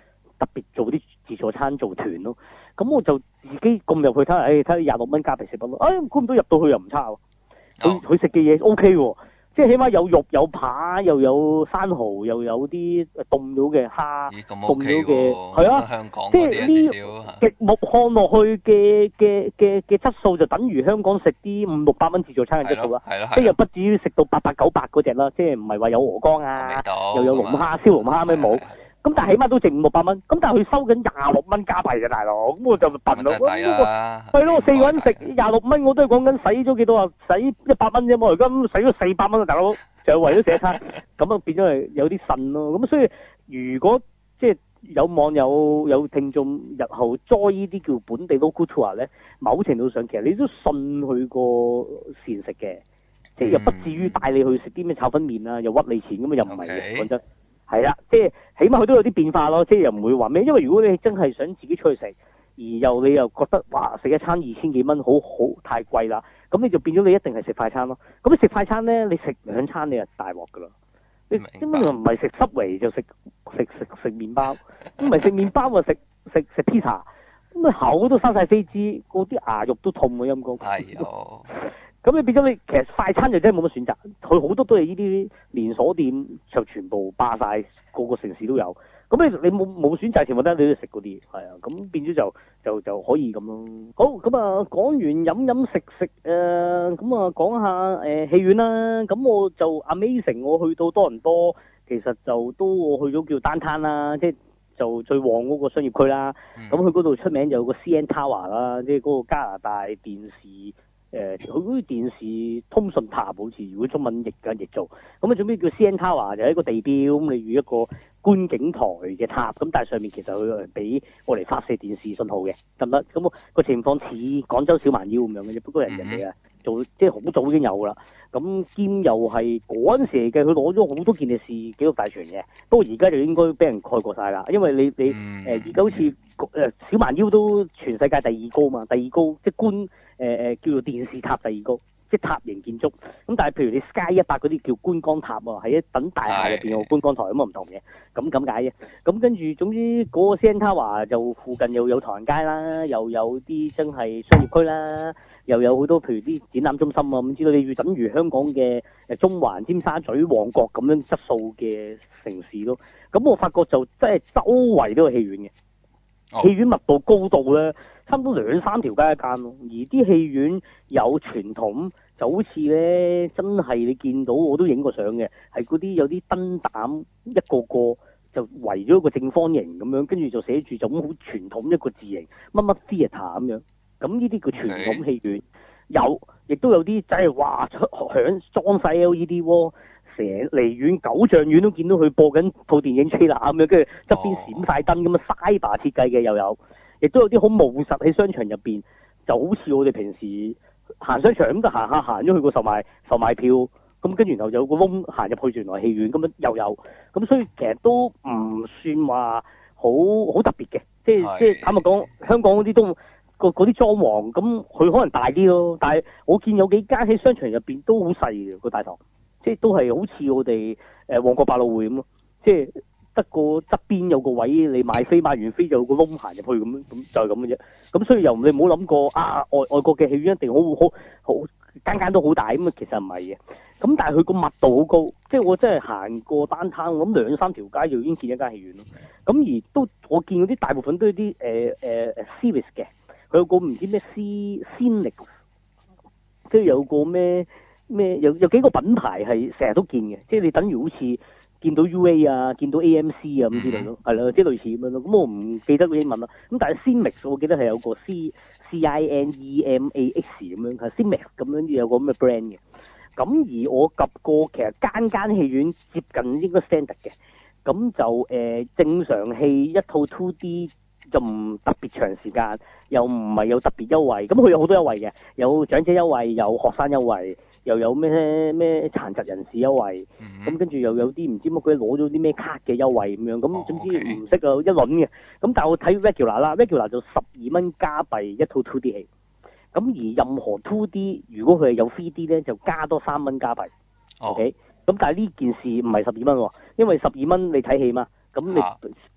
特別做啲自助餐做團咯。咁我就自己撳入去睇下，誒睇下廿六蚊加皮食品咯，哎估唔到入到去又唔差喎，佢佢食嘅嘢 O K 喎。即係起碼有肉有扒又有生蠔又有啲凍咗嘅蝦，凍咗嘅係啊， 香港即係呢極目看落去嘅嘅嘅嘅質素就等於香港食啲五六百蚊自助餐嘅質素啦，即係又不至於食到八百九百嗰隻啦，即係唔係話有鵝肝啊，又有龍蝦燒龍蝦咩冇。咁但係起碼都值五六百蚊，咁但係佢收緊廿六蚊加幣嘅大佬，咁我就笨咯。係咯，四個人食廿六蚊，我都係講緊使咗幾多啊？使一百蚊啫嘛，而家使咗四百蚊啊，大佬就為咗食一餐，咁啊變咗係有啲呻咯。咁所以如果即係有網友有聽眾日後 join 呢啲叫本地 local tour 咧，某程度上其實你都信佢個膳食嘅，即係又不至於帶你去食啲咩炒粉麵啊，又屈你錢咁啊，又唔係嘅，講真。係啦，即係起碼佢都有啲變化咯，即係又唔會話咩，因為如果你真係想自己出去食，而又你又覺得哇食一餐二千幾蚊好好太貴啦，咁你就變咗你一定係食快餐咯。咁你食快餐咧，你食兩餐你就大鑊噶啦，你根本就唔係食Subway就食食食食麵包，唔係食麵包啊食食食 pizza，咁啊口都生晒飛滋，嗰啲牙肉都痛啊陰公。 係哦。 咁你變咗你其實快餐就真係冇乜選擇，佢好多都係呢啲連鎖店就全部霸晒，個個城市都有。咁你你冇冇選擇情況底下，你都食嗰啲，係啊，咁變咗就就就可以咁咯。好，咁啊講完飲飲食食誒，咁啊講下誒戲院啦。咁我就 Amazing，我去到多倫多，其實就都我去咗叫 Downtown 啦，即係就最旺嗰個商業區啦。咁佢嗰度出名就有個 C N Tower 啦，即係嗰個加拿大電視。誒佢嗰啲電視通訊塔好似，如果中文譯緊譯做，咁啊做咩叫 C N Tower 就係一個地標，咁你預一個觀景台嘅塔，咁但係上面其實佢係俾我嚟發射電視信號嘅，得唔得？咁個情況似廣州小蠻腰咁樣嘅啫，不過人人哋啊做即係好早已經有啦，咁兼又係嗰陣時嚟嘅，佢攞咗好多件電視紀錄大全嘅，不過而家就應該俾人蓋過晒啦，因為你你誒而家好似誒小蠻腰都全世界第二高嘛，第二高即係觀。誒、呃、叫做電視塔第二高，即係塔型建築。咁但係譬如你 Sky 一百嗰啲叫觀光塔喎，喺一等大廈入邊有觀光台咁啊唔同嘅，咁咁解嘅。咁跟住總之嗰個 C N Tower就附近又有唐人街啦，又有啲真係商業區啦，又有好多譬如啲展覽中心啊咁知道，你要等於香港嘅誒中環、尖沙咀、旺角咁樣質素嘅城市咯。咁我發覺就真係周圍都有戲院嘅。戲院密度高度咧，差唔多兩三條街一間咯。而啲戲院有傳統，就好似咧真係你見到我都影過相嘅，係嗰啲有啲燈膽一個個就圍咗一個正方形咁樣，跟住就寫住就咁好傳統一個字形乜乜 theatre 咁樣。咁呢啲叫傳統戲院，有亦都有啲真係哇響裝晒 L E D 喎。成離遠九丈遠都見到佢播緊套電影 trailer 咁樣，跟住側邊閃晒燈咁啊 cyber 設計嘅又有，亦都有啲好務實喺商場入邊，就好似我哋平時行商場咁，就行下行咗去個售賣售賣票，咁跟住然後有個窿行入去原來戲院咁樣又有，咁所以其實都唔算話好好特別嘅，即係即係坦白講，香港嗰啲都個嗰啲裝潢，咁佢可能大啲咯，但係我見有幾間喺商場入邊都好細嘅個大堂。即係都係好似我哋誒旺角百老匯咁咯，即係得個側邊有個位，你買飛買完飛就有個窿行入去咁樣，咁就係咁嘅啫。咁所以又你唔好諗過啊外外國嘅戲院一定好好好間間都好大咁啊，其實唔係嘅。咁但係佢個密度好高，即係我真係行過單攤咁兩三條街就已經見一間戲院咯。咁而都我見嗰啲大部分都係啲誒誒誒 series 嘅，佢有個唔知咩 Cinelix，即係有個咩？咩有有幾個品牌係成日都見嘅，即係你等於好似見到 U A 啊，見到 A M C 啊咁之類咯，係啦，即係類似咁樣咯。咁我唔記得個英文啦。咁但係 Cinemax 我記得係有個 C C I N E M A X 咁樣，係 Cinemax 咁樣有個咁嘅 brand 嘅。咁而我及過其實間間戲院接近應該 standard 嘅，咁就誒、呃、正常戲一套 two D 就唔特別長時間，又唔係有特別優惠。咁佢有好多優惠嘅，有長者優惠，有學生優惠。又有咩咩殘疾人士優惠，咁、嗯、跟住又有啲唔知乜鬼攞咗啲咩卡嘅優惠咁樣，咁、哦、總之唔識啊一輪嘅。咁但係我睇 regular 啦 ，regular 就十二蚊加幣一套 two D 戲。咁而任何 two D 如果佢係有 three D 咧，就加多三蚊加幣。哦、OK，咁但係呢件事唔係十二蚊喎，因為十二蚊你睇戲嘛，咁你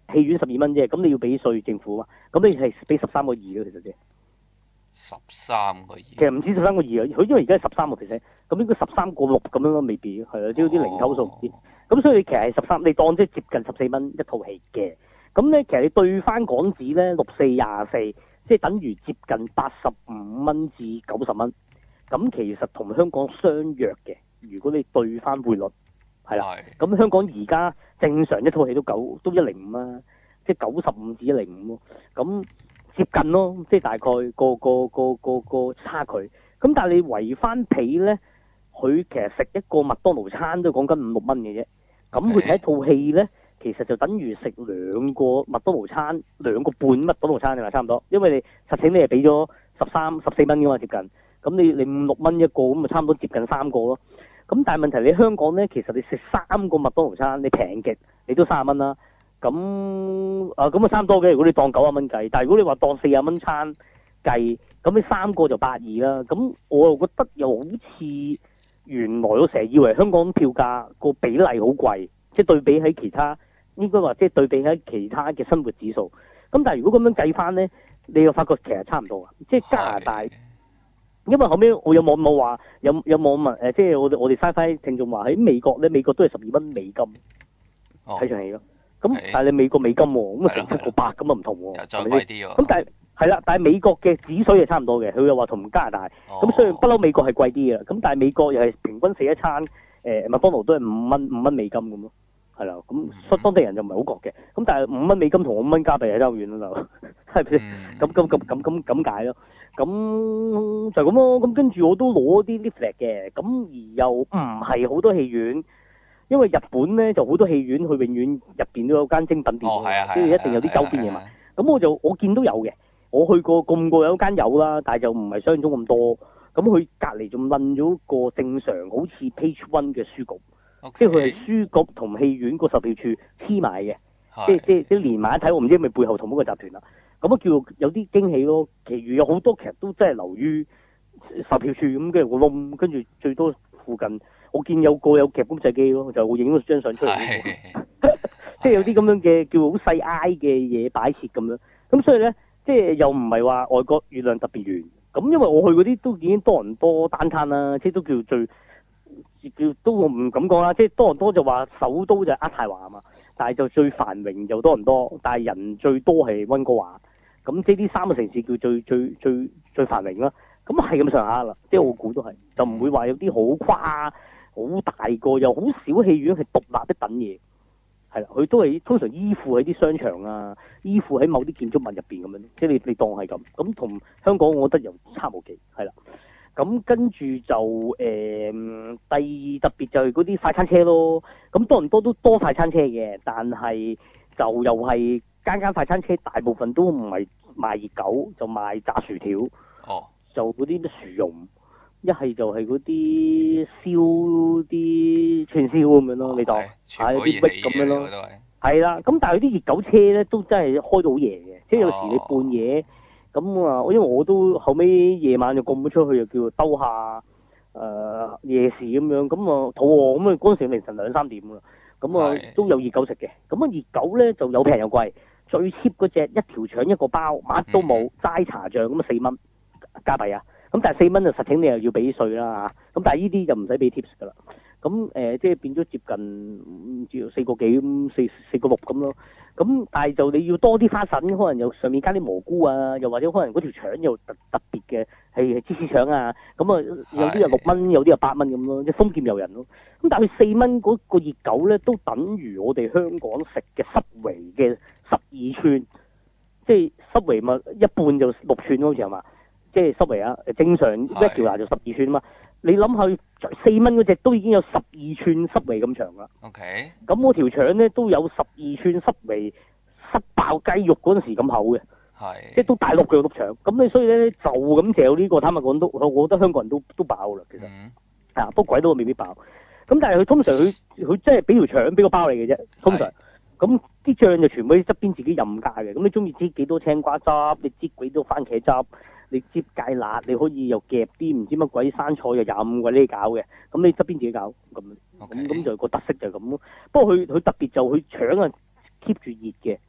戲院十二蚊啫，咁你要俾稅政府啊嘛，咁你係俾十三個二嘅其實啫。 十三個二。 其實唔止十三個二啊，佢因為而家係十三個 percent，咁應該十三個六咁樣咯，未必係啊，即係啲零頭數唔知。咁、哦、所以其實係十三，你當即係接近十四蚊一套戲嘅。咁咧其實你對翻港紙咧六四廿四，即係等於接近八十五蚊至九十蚊。咁其實同香港相若嘅，如果你對翻匯率係啦。咁香港而家正常一套戲都九都一零五啊，即係九十五至一零五咯。咁接近咯，即係大概個個個個個差距。咁但係你圍翻皮咧，佢其實食一個麥當勞餐都講緊五六蚊嘅啫。咁佢睇一套戲咧，其實就等於食兩個麥當勞餐，兩個半麥當勞餐係差唔多。因為你實情你係俾咗十三十四蚊㗎嘛，接近。咁你你五六蚊一個，咁咪差唔多接近三個咯。咁但係問題你香港咧，其實你食三個麥當勞餐，你平極你都三十蚊啦。咁啊咁啊差唔多嘅，如果你當九十蚊計，但係如果你話當四十蚊餐計，咁你三個就百二啦。咁我又覺得又好似原來我成日以為香港票價個比例好貴，即係對比喺其他應該話即係對比喺其他嘅生活指數。咁但係如果咁樣計翻咧，你又發覺其實差唔多啊，即係加拿大。因為後尾我有網友話，有有網民誒，即係我哋我哋 Sci-Fi 聽眾話喺美國咧，美國都係十二蚊美金睇場戲咯。咁、哦、但係你美國美金喎，咁啊成七個八咁啊唔同喎， 再貴啲喎。 咁但係係啦，但係美國嘅指水係差唔多嘅，佢又話同加拿大。咁、哦、雖然不嬲美國係貴啲嘅，咁但係美國又係平均食一餐誒麥當勞都係五蚊五蚊美金咁咯，係啦。咁當地人就唔係好覺嘅。咁但係五蚊美金同五蚊加幣係差好遠啦，就係咪先？咁咁咁咁咁咁解咯。咁就咁咯，咁跟住我都攞啲 leaflet 嘅，咁而又唔係好多戲院，因為日本咧就好多戲院，佢永遠入邊都有間精品店， 哦係啊係， 即係一定有啲周邊嘢賣。咁我就我見都有嘅，我去過咁過有間有啦，但係就唔係想象中咁多。咁佢隔離仲擸咗個正常好似 page one 嘅書局，okay. 即係佢係書局同戲院個售票處黐埋嘅，即係即係即係連埋一睇，我唔知係咪背後同一個集團啦。咁啊，叫有啲驚喜咯。其餘有好多其實都真係流於售票處咁，跟住個窿，跟住最多附近我見有個有夾公仔機咯，就影咗張相出嚟。即係有啲咁樣嘅叫好細 I 嘅嘢擺設咁樣。咁所以咧，即係又唔係話外國月亮特別圓。咁因為我去嗰啲都已經多人多單攤啦，即係都叫最叫都我唔敢講啦。即係多人多就話首都就係渥太華嘛，但係就最繁榮就多人多，但係人最多係溫哥華。咁即係呢三個城市叫最最最最繁榮啦。咁係咁上下啦，即係我估都係，就唔會話有啲好誇、好大個又好少戲院係獨立的等嘢。係啦，佢都係通常依附喺啲商場啊，依附喺某啲建築物入邊咁樣，即係你你當係咁。咁同香港我覺得又差無幾，係啦。咁跟住就誒、呃，第二特別就係嗰啲快餐車咯。咁多唔多都多快餐車嘅，但係就又係間間快餐車大部分都唔係賣熱狗，就賣炸薯條。哦。就嗰啲咩薯蓉，一係就係嗰啲燒啲串燒咁樣咯，你當係啲逼咁樣咯。係啦，咁但係啲熱狗車咧都真係開到好夜嘅，即係有時你半夜咁啊，因為我都後尾夜晚就過唔到出去，又叫做兜下誒、呃、夜市咁樣，咁啊肚餓，咁啊嗰陣時凌晨兩三點啦，咁啊都有熱狗食嘅，咁啊熱狗咧就有平有貴，最 cheap 嗰隻一條腸一個包，乜都冇，齋、嗯、茶醬咁啊四蚊加幣啊，咁但係四蚊就實情你又要俾稅啦嚇，咁但係呢啲就唔使俾 tips 噶啦，咁誒、呃、即係變咗接近唔知四個幾咁四四個六咁咯，咁但係就你要多啲花神，可能又上面加啲蘑菇啊，又或者可能嗰條腸又特特別嘅係芝士腸啊，咁啊有啲又六蚊，有啲又八蚊咁咯，即係豐儉由人咯，咁但係佢四蚊嗰個熱狗咧都等於我哋香港食嘅濕維嘅十二寸，即係濕維咪一半就六寸好似係嘛？即係濕維啊，正常一條牙就十二寸啊嘛。你諗下，四蚊嗰隻都已經有十二寸濕維咁長啦。OK。咁我條腸咧都有十二寸濕維，塞爆雞肉嗰陣時咁厚嘅。係。即係都大陸嘅碌腸。咁你所以咧就咁嚼呢個，坦白講都，我覺得香港人都都飽啦，其實。嗯。啊，不過鬼都未必飽。咁但係佢通常佢佢真係俾條腸俾個包你嘅啫，通常。咁啲醬就全部喺側邊自己任加嘅。咁你中意知幾多青瓜汁，你知幾多番茄汁。你接芥辣，你可以又夾啲唔知乜鬼生菜又任鬼呢搞嘅，咁你側邊自己搞咁，咁咁就個特色就係咁咯。不過佢佢特別就佢腸啊 keep 住熱嘅，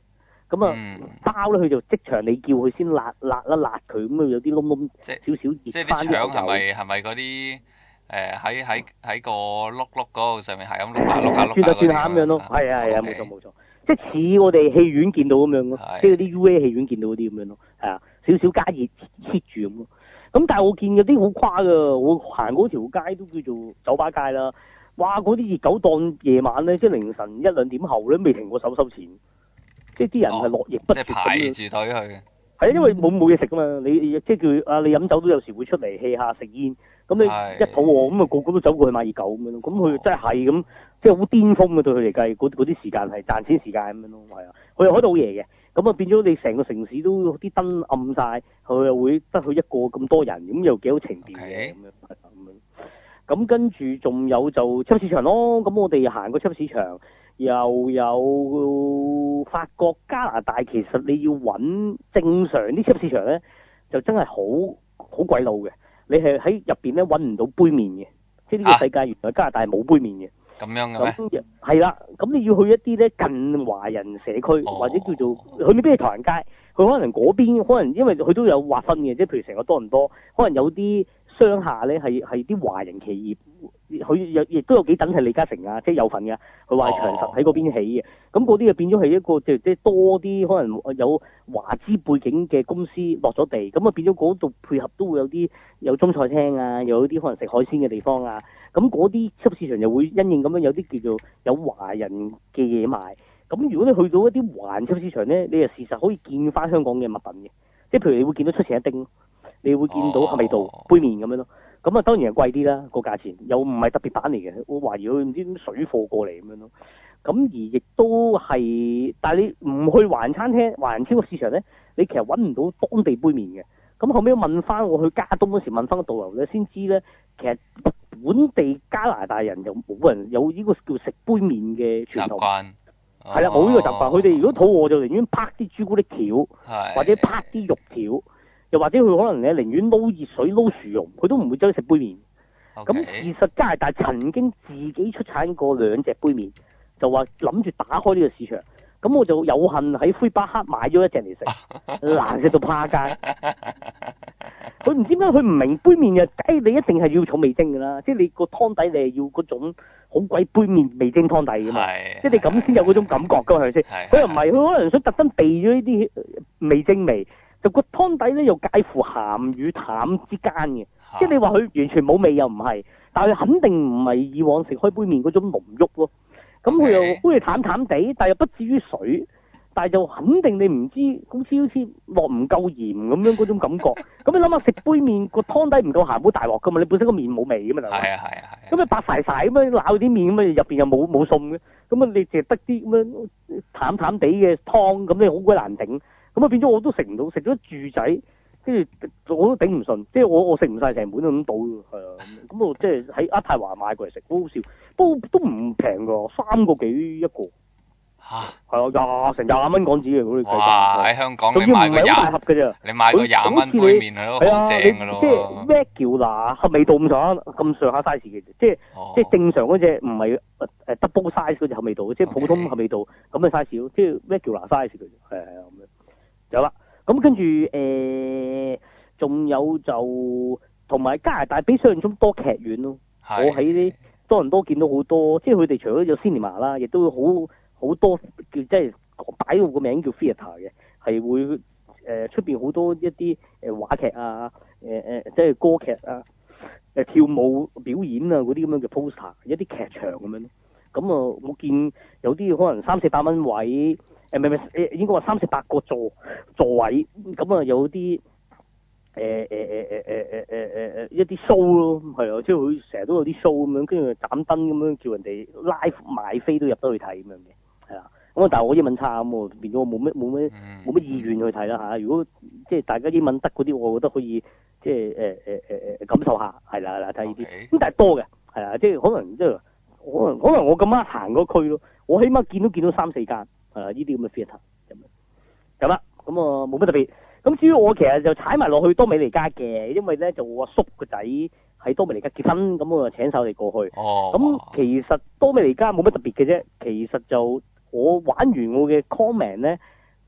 咁啊、 嗯、 包咧佢就即場你叫佢先辣辣一辣佢，咁啊有啲窿窿即少少熱即係翻啲啲腸係咪係咪嗰啲誒喺喺喺個碌碌嗰度上面係咁碌下碌下碌轉下轉下嗰啲下咁樣咯， 啊係啊係啊，冇 OK 錯冇錯，即係似我哋戲院見到咁樣咯，即係嗰啲 U A 戲院見到嗰啲咁樣咯，係啊，少少加熱 heat 住咁咯。咁但係我見有啲好誇㗎，我行嗰條街都叫做酒吧街啦，哇！嗰啲熱狗檔夜晚咧，即係凌晨一兩點後咧，未停過手收錢，即係啲人係絡繹不絕咁樣。 即係排住隊去。 係啊，因為冇冇嘢食㗎嘛，你即係叫啊你飲酒都有時會出嚟 hea 下食煙，咁你一肚餓咁啊個個都走過去買熱狗咁樣咯，咁佢真係係咁，即係好巔峰嘅對佢嚟計，嗰嗰啲時間係賺錢時間咁樣咯，係啊，佢又開到好夜嘅，咁啊變咗你成個城市都啲燈暗晒，佢又會得佢一個咁多人，咁又幾好情調嘅咁樣，係咁樣。咁跟住仲有就超級市場咯，咁我哋行過超級市場。又有發覺加拿大其實你要揾正常啲超級市場咧，就真係好好鬼佬嘅。你係喺入邊咧揾唔到杯麵嘅，即係呢個世界原來加拿大係冇杯麵嘅。 咁樣嘅咩？ 係啦，咁你要去一啲咧近華人社區、哦、或者叫做佢未必係唐人街，佢可能嗰邊可能因為佢都有劃分嘅，即係譬如成個多倫多，可能有啲商廈咧係係啲華人企業。佢有亦都有幾等係李嘉誠啊，即係有份嘅。佢話係長實喺嗰邊起嘅，咁嗰啲就變咗係一個即係即係多啲可能有華資背景嘅公司落咗地，咁啊變咗嗰度配合都會有啲有中菜廳啊，又有啲可能食海鮮嘅地方啊，咁嗰啲超級市場又會因應咁樣有啲叫做有華人嘅嘢賣。咁如果你去到一啲華人超級市場咧，你就事實可以見翻香港嘅物品嘅，即係譬如你會見到出前一丁，你會見到合味道、哦、杯麵咁樣咯。咁啊，當然係貴啲啦，個價錢又唔係特別版嚟嘅，我懷疑佢唔知水貨過嚟咁樣咯。咁而亦都係，但係你唔去華人餐廳、華人超級市場咧，你其實揾唔到當地杯麵嘅。咁後尾問翻我去加東嗰時問翻個導遊咧，先知咧，其實本地加拿大人就冇人有呢個叫食杯麵嘅傳統。習慣係啦，冇呢個習慣。佢哋如果肚餓就寧願拍啲朱古力條，或者拍啲肉條。又或者佢可能咧寧願撈熱水撈薯蓉，佢都唔會走去食杯麵。咁、okay. 事實加拿大曾經自己出產過兩隻杯麵，就話諗住打開呢個市場。咁我就有幸喺魁北克買咗一隻嚟食，難食到趴街。佢唔知點解佢唔明杯麵嘅，誒、哎、你一定係要重味精㗎啦，即係你個湯底你係要嗰種好鬼杯麵味精湯底㗎嘛，即係你咁先有嗰種感覺㗎嘛，係咪先？佢又唔係，佢可能想特登避咗呢啲味精味。就個湯底咧又介乎鹹與淡之間嘅，即係你話佢完全冇味又唔係，但係肯定唔係以往食開杯麵嗰種濃郁咯。咁佢又好似淡淡地，但係又不至於水，但係就肯定你唔知，好似好似落唔夠鹽咁樣嗰種感覺。咁你諗下食杯麵個湯底唔夠鹹，好大鑊噶嘛？你本身個麵冇味噶嘛？係啊係啊係。咁你白晒晒咁樣撈啲麵咁啊，入邊又冇冇餸嘅，咁啊你淨係得啲咁樣淡淡地嘅湯，咁你好鬼難頂。咁啊變咗我都食唔到，食咗住仔，跟住我都頂唔順，即係我我食唔晒成碗咁倒，係啊，咁我即係喺渥太華買過嚟食，好好笑，不過都唔平㗎，三個幾一個，嚇，係啊，廿成廿蚊港紙嘅嗰啲。 哇！喺香港你買個廿盒嘅啫，你買個廿蚊杯麵係咯，好正㗎咯。即係 regular 合味道咁上下咁上下 size 嘅，即係、哦、即係正常嗰隻唔係誒 double size 嗰隻合味道，即係普通合味道咁嘅 size 咯，即係 regular size 嘅，係係咁樣。有啦，咁跟住誒，仲、呃、有就同埋加拿大比想象中多劇院咯。我喺啲多倫多見到好多，即係佢哋除咗有 cinema 啦，亦都好好多叫即係擺到個名叫 theatre 嘅，係會誒出邊好多一啲誒話劇啊，誒、呃、誒即係歌劇啊，誒、呃、跳舞表演啊嗰啲咁樣嘅 poster， 一啲劇場咁樣。咁啊，我見有啲可能三四百蚊位。誒唔係唔係，應該話三四百個座座位，咁啊有啲誒誒誒誒誒誒誒誒一啲 show 咯，係啊，即係佢成日都有啲 show 咁樣，跟住斬燈咁樣叫人哋 live 買飛都入得去睇咁樣嘅，係啊，咁啊但係我英文差咁喎，變咗我冇乜冇乜冇乜意願去睇啦嚇。如果即係大家英文得嗰啲，我覺得可以即係誒誒誒誒感受下，係啦係啦睇呢啲，咁、okay. 但係多嘅，係啊，即係可能即係可能可能我咁啱行嗰區咯，我起碼見都見到三四間。誒呢啲咁嘅 theatre 咁樣，咁啦，咁啊冇乜特別。咁至於我其實就踩埋落去多美尼加嘅，因為咧就我阿叔個仔喺多美尼加結婚，咁我就請手嚟過去。哦。咁其實多美尼加冇乜特別嘅啫，其實就我玩完我嘅 comment 咧，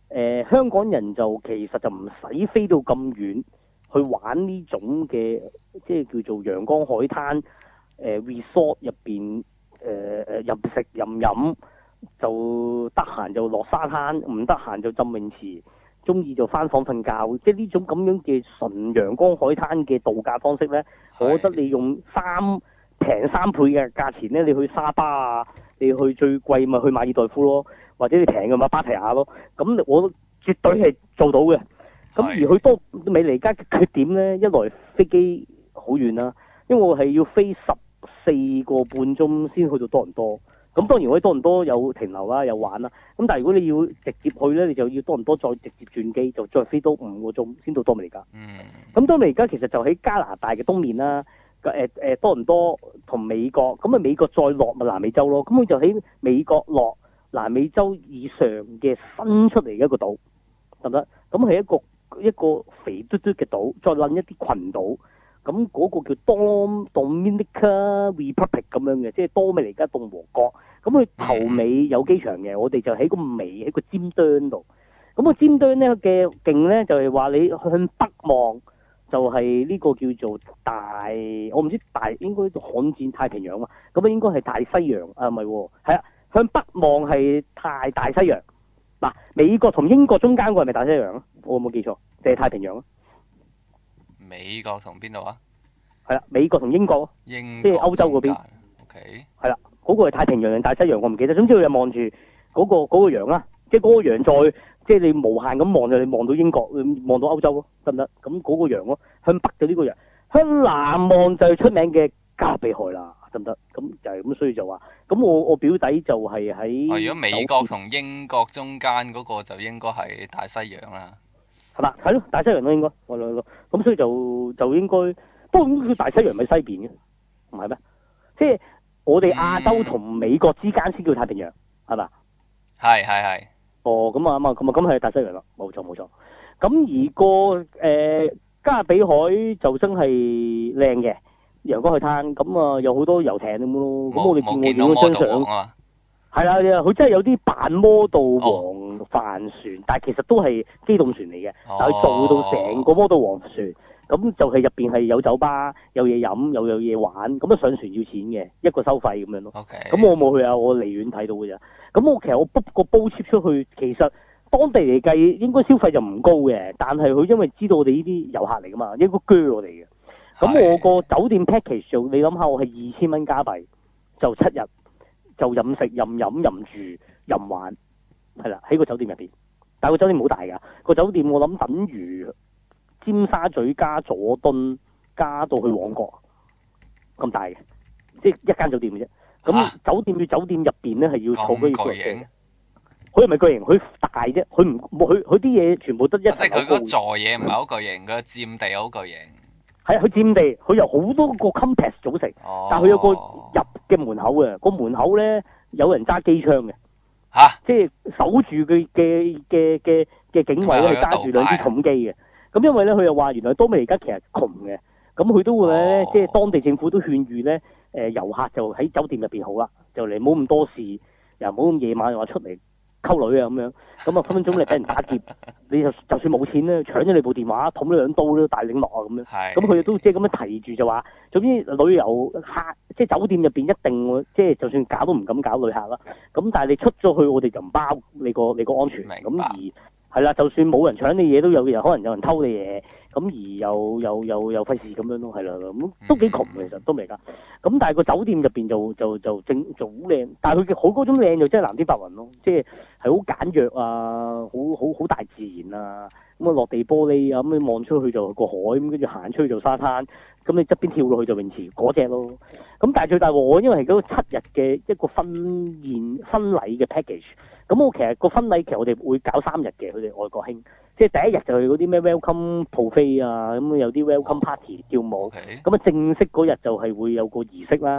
呃、香港人就其實就唔使飛到咁遠去玩呢種嘅，即係叫做陽光海灘誒、呃、resort 入邊誒誒任食任飲，就得閒就落沙灘，唔得閒就浸泳池，中意就翻房瞓覺，即係呢種咁樣嘅純陽光海灘嘅度假方式咧，我覺得你用三平三倍嘅價錢咧，你去沙巴啊，你去最貴咪去馬爾代夫咯，或者你平嘅咪芭提雅咯，咁我絕對係做到嘅。咁而去多美尼加嘅缺點咧，一來飛機好遠啦，因為我係要飛十四個半鐘先去到多倫多。咁當然我喺多倫多有停留啦，有玩啦。咁但係如果你要直接去咧，你就要多倫多再直接轉機，就再飛多五個鐘先到多美尼加。嗯。咁多美尼加其實就喺加拿大嘅東面啦。誒誒多倫多同美國，咁啊美國再落咪南美洲咯。咁佢就喺美國落南美洲以上嘅新出嚟嘅一個島，得唔得？咁係一個一個肥嘟嘟嘅島，再攬一啲群島。咁嗰個叫 Dom Dominica Republic 咁樣嘅，即係多美尼加共和國。咁佢頭尾有機場嘅，我哋就喺個尾喺個尖端度。咁個尖端咧嘅勁咧就係話你向北望就係呢個叫做大，我唔知大應該罕見太平洋啊。咁啊應該係大西洋啊，唔係喎，係啊，向北望係太大西洋。嗱，美國同英國中間個係咪大西洋啊？我有冇記錯？定係太平洋啊？ 美國同邊度啊？ 係啦，美國同英國， 英即係歐洲嗰邊。 O K。係啦，嗰、嗰個係太平洋定大西洋，我唔記得。總之佢又望住嗰個嗰、嗰個洋啦，即係嗰個洋再即係你無限咁望就你望到英國，望到歐洲咯，得唔得？咁嗰個洋咯，向北就呢個洋，向南望就係出名嘅加勒比海啦，得唔得？咁就係咁，所以就話，咁我我表弟就係喺、 哦。如果美國同英國中間嗰個就應該係大西洋啦。 係嘛？係咯，大西洋咯應該，我兩個咁，所以就就應該，不過咁大西洋咪西邊嘅，唔係咩？即係我哋亞洲同美國之間先叫太平洋，係嘛？ 係係係。哦， 咁啊咁啊咁啊咁係大西洋啦，冇錯冇錯。咁而個誒、呃、加勒比海就真係靚嘅，陽光海灘，咁啊有好多遊艇咁咯。咁我哋見過幾張相。係啦，佢真係有啲扮摩道王帆船，哦、但係其實都係機動船嚟嘅，哦、但係做到成個摩道王船，咁就係入邊係有酒吧、有嘢飲、又有嘢玩，咁啊上船要錢嘅，一個收費咁樣咯。咁 Okay. 我冇去啊，我離遠睇到嘅咋。咁我其實我 book 個煲 trip 出去，其實當地嚟計應該消費就唔高嘅，但係佢因為知道我哋呢啲遊客嚟噶嘛，應該鋸我哋嘅。咁的我個酒店 package 就你諗下，我係二千蚊加幣，就七日。就任食、任飲、任住、任玩，係啦，喺個酒店入邊。但係個酒店好大㗎，個酒店我諗等於尖沙咀加佐敦加到去旺角咁大嘅，即係一間酒店嘅啫。咁、啊、酒店與酒店入邊咧係要坐嗰個嘅。佢唔係巨型，佢大啫。佢唔佢佢啲嘢全部得一。即係佢嗰座嘢唔係好巨型，佢佔地好巨型。 係啊，佢佔地，佢由好多個 complex 組成，哦、但係佢有個入嘅門口嘅，個門口咧有人揸機槍嘅，嚇、啊，即係守住佢嘅嘅嘅嘅警衛咧，係揸住兩支重機嘅。咁因為咧，佢又話原來多美尼加其實窮嘅，咁佢都會咧，哦、即係當地政府都勸喻咧，誒、呃、遊客就喺酒店入邊好啦，就嚟冇咁多事，又冇咁夜晚又話出嚟溝女啊咁樣，咁啊分分鐘你俾人打劫，你就就算冇錢咧，搶咗你部電話，捅咗兩刀都大領落啊咁樣。係。咁佢哋都即係咁樣提住就話，總之旅遊客即係酒店入邊一定即係就算搞都唔敢搞旅客啦。咁但係你出咗去，我哋就唔包你個你個安全。明白。咁而係啦，就算冇人搶你嘢，都有人可能有人偷你嘢。咁而又又又又費事咁樣咯，係啦，咁都幾窮其實都未㗎。咁但係個酒店入邊就就就正就好靚，但係佢嘅好嗰種靚就真係藍天白雲咯，即係係好簡約啊，好好好大自然啊。咁啊落地玻璃啊，咁你望出去就個海，咁跟住行出去就沙灘，咁你側邊跳落去就泳池嗰隻咯。咁但係最大鑊，因為係嗰個七日嘅一個婚宴婚禮嘅 package。咁我其實個婚禮其實我哋會搞三日嘅，佢哋外國興，即係第一日就係嗰啲咩 welcome buffet 啊，咁有啲 welcome party 跳舞，咁啊、oh, okay. 正式嗰日就係會有個儀式啦，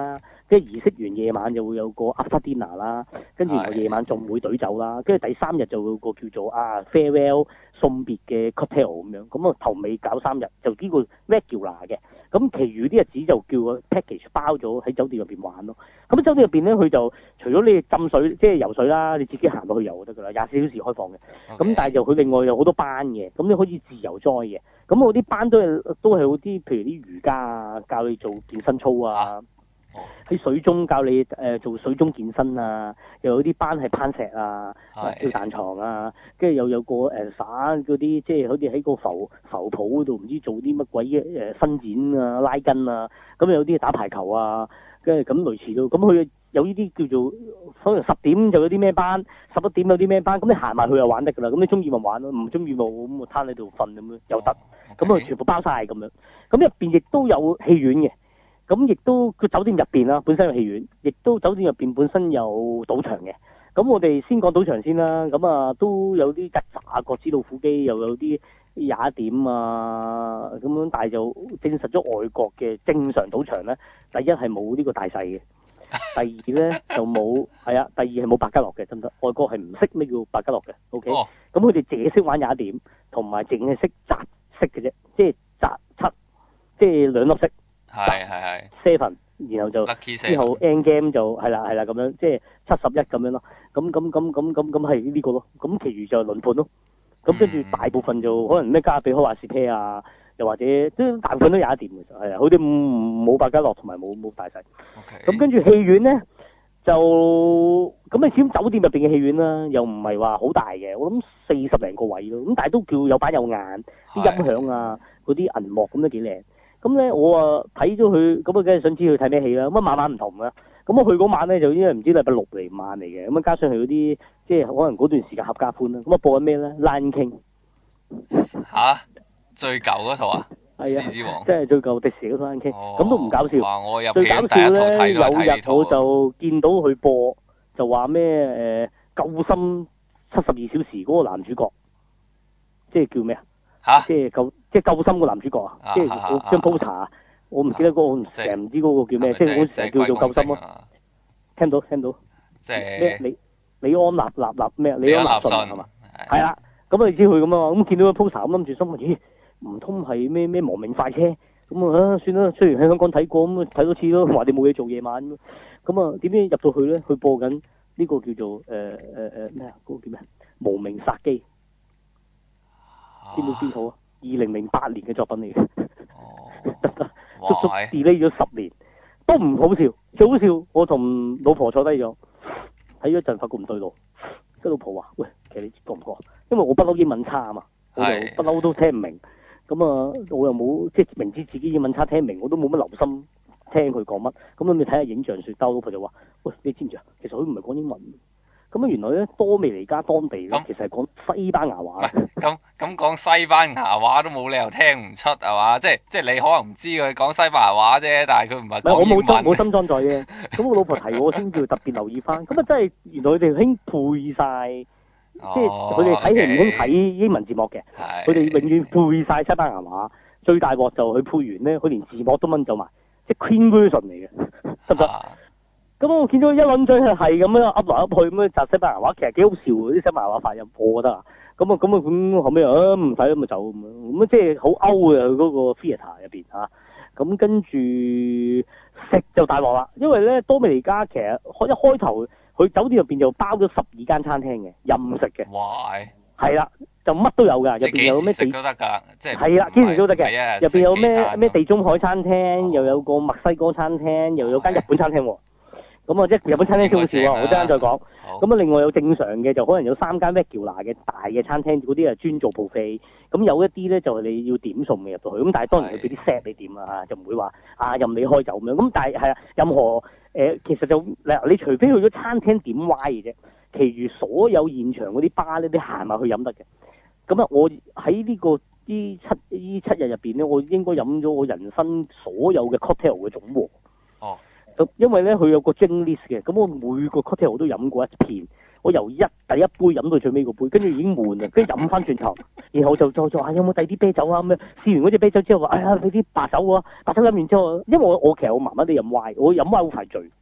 跟住儀式完夜晚就會有個 after dinner 啦，跟住然後夜晚仲會隊酒啦，跟住第三日就會有個叫做啊 farewell 送別嘅 cocktail 咁樣，咁啊頭尾搞三日就呢個 regular 嘅，咁其餘啲日子就叫個 package 包咗喺酒店入邊玩咯。咁酒店入邊咧佢就除咗你浸水即係游水啦，你自己行落去游就得㗎啦，廿四小時開放嘅。咁、okay. 但係就佢另外有好多班嘅，咁你可以自由 join 嘅。咁我啲班都係都係好啲，譬如啲瑜伽啊，教你做健身操啊。喺、oh. 水中教你誒、呃、做水中健身啊，又有啲班係攀石啊，跳彈床啊，跟住又有個誒耍嗰啲，即係好似喺個浮浮泡嗰度唔知做啲乜鬼誒伸展啊、拉筋啊，咁有啲打排球啊，跟住咁類似咯。咁佢有呢啲叫做可能十點就有啲咩班，十一點有啲咩班，咁你行埋去就玩得㗎啦。咁你中意咪玩咯，唔中意咪咁我攤喺度瞓咁樣又得。咁、oh. 佢、okay. 全部包晒咁樣。咁入邊亦都有戲院嘅。咁亦都個酒店入邊啦，本身有戲院，亦都酒店入邊本身有賭場嘅。咁我哋先講賭場先啦。咁啊都有啲吉扎國之老虎機，又有啲廿一點啊咁樣，但係就證實咗外國嘅正常賭場咧，第一係冇呢個大細嘅，第二咧就冇係啊，第二係冇百家樂嘅，得唔得？外國係唔識咩叫百家樂嘅 ，OK？咁佢哋淨係識玩廿一點，同埋淨係識擲色嘅啫，即係擲七，即係兩粒色。 係係係 seven， 然後就之後 end game 就係啦係啦咁樣，即係七十一咁樣咯。咁咁咁咁咁咁係呢個咯。咁其餘就輪盤咯。咁跟住大部分就可能咩加比開華士啤啊，又或者都大部分都有一點嘅，係啊。佢哋冇百家樂同埋冇冇大細。咁、okay. 跟住戲院咧就咁你始終酒店入邊嘅戲院啦，又唔係話好大嘅，我諗四十零個位咯。咁但係都叫有板有眼，啲音響啊，嗰啲銀幕咁都幾靚。咁咧，我啊睇咗佢，咁啊梗係想知佢睇咩戲啦。咁啊晚晚唔同啦。咁我去嗰晚咧就因為唔知禮拜六嚟晚嚟嘅，咁啊加上佢嗰啲即係可能嗰段時間合家歡啦。咁啊播緊咩咧？Lion King 嚇，最舊嗰套啊？係啊，獅子王。即係最舊迪士尼嗰套 Lion King，咁都唔搞笑。哇！我入戲第一套睇都係睇呢套。有日我就見到佢播，就話咩誒救心七十二小時嗰個男主角，即係叫咩啊？嚇！即係救即係救心個男主角啊！即係嗰張 poster，我唔記得嗰個成日唔知嗰個叫咩，即係我成日叫做救心咯。聽到聽到。即係咩？李李安納納納咩？李安納信係嘛？係啦，咁你知佢咁啊？咁見到個 poster 咁諗住心諗，咦？唔通係咩咩亡命快車？咁啊算啦，雖然喺香港睇過，咁睇多次咯，話你冇嘢做夜晚咁。咁啊點知入到去咧？佢播緊呢個叫做誒誒誒咩啊？嗰個叫咩？無名殺機。知唔知邊套啊？二零零八年嘅作品嚟嘅，足足 delay 咗十年，都唔好笑，最好笑。我同老婆坐低咗，睇咗陣發覺唔對路，跟老婆話：喂，其實你覺唔覺？因為我不嬲英文差啊嘛，我就不嬲都聽唔明。咁啊，我又冇即係明知自己英文差聽唔明，我都冇乜留心聽佢講乜。咁你睇下影像説，但我老婆就話：喂，你知唔知啊？其實佢唔係講英文。咁啊，原來咧多美尼加當地咧，其實係講西班牙話。 咁咁講西班牙話都冇理由聽唔出係嘛？即係即係你可能唔知佢講西班牙話啫，但係佢唔係講英文。我冇冇心裝載嘅。咁我老婆提我先叫特別留意翻。咁啊，真係原來佢哋興配晒，即係佢哋睇戲唔興睇英文字幕嘅。佢哋永遠配晒西班牙話。最大鑊就佢配完咧，佢連字幕都掹走埋，即係 clean version 嚟嘅，得唔得？咁我見到一輪嘴係係咁樣噏來噏去咁樣集西班牙話，其實幾好笑嘅啲西班牙話發音，我覺得啊。咁啊咁啊咁後尾啊唔使咁咪走咁樣，咁啊即係好歐嘅佢嗰個 theatre 入邊嚇。咁跟住食就大鑊啦，因為咧多美尼加其實開一開頭佢酒店入邊就包咗十二間餐廳嘅任食嘅。哇！係啦，就乜都有㗎，入邊有咩地都得㗎，即係係啦，幾時都得嘅。入邊有咩咩地中海餐廳，哦、又有個墨西哥餐廳，又有間日本餐廳喎。咁啊，即係日本餐廳好少啊！我陣間再講。咁啊，另外有正常嘅，就可能有三間 regular 嘅大嘅餐廳，嗰啲啊專做 buffet。咁有一啲咧就係你要點餸嘅入到去。咁但係當然佢俾啲 set 你點啊，就唔會話啊任你開就咁樣。咁但係係啊，任何誒、呃、其實就嗱，你除非去咗餐廳點 Y 嘅啫，其餘所有現場嗰啲 bar 咧，你行埋去飲得嘅。咁啊，我喺呢、這個呢七呢七日入邊咧，我應該飲咗我人生所有嘅 cocktail 嘅總和。哦。因為咧佢有個 drink list 嘅，咁我每個 cocktail 我都飲過一片，我由一第一杯飲到最尾個杯，跟住已經悶啦，跟住飲翻轉頭，然後就再再啊有冇第二啲啤酒啊咁樣，試完嗰隻啤酒之後話，哎呀你啲白酒啊，白酒飲完之後，因為我我其實我麻麻地飲 Y，我飲 Y 好快醉，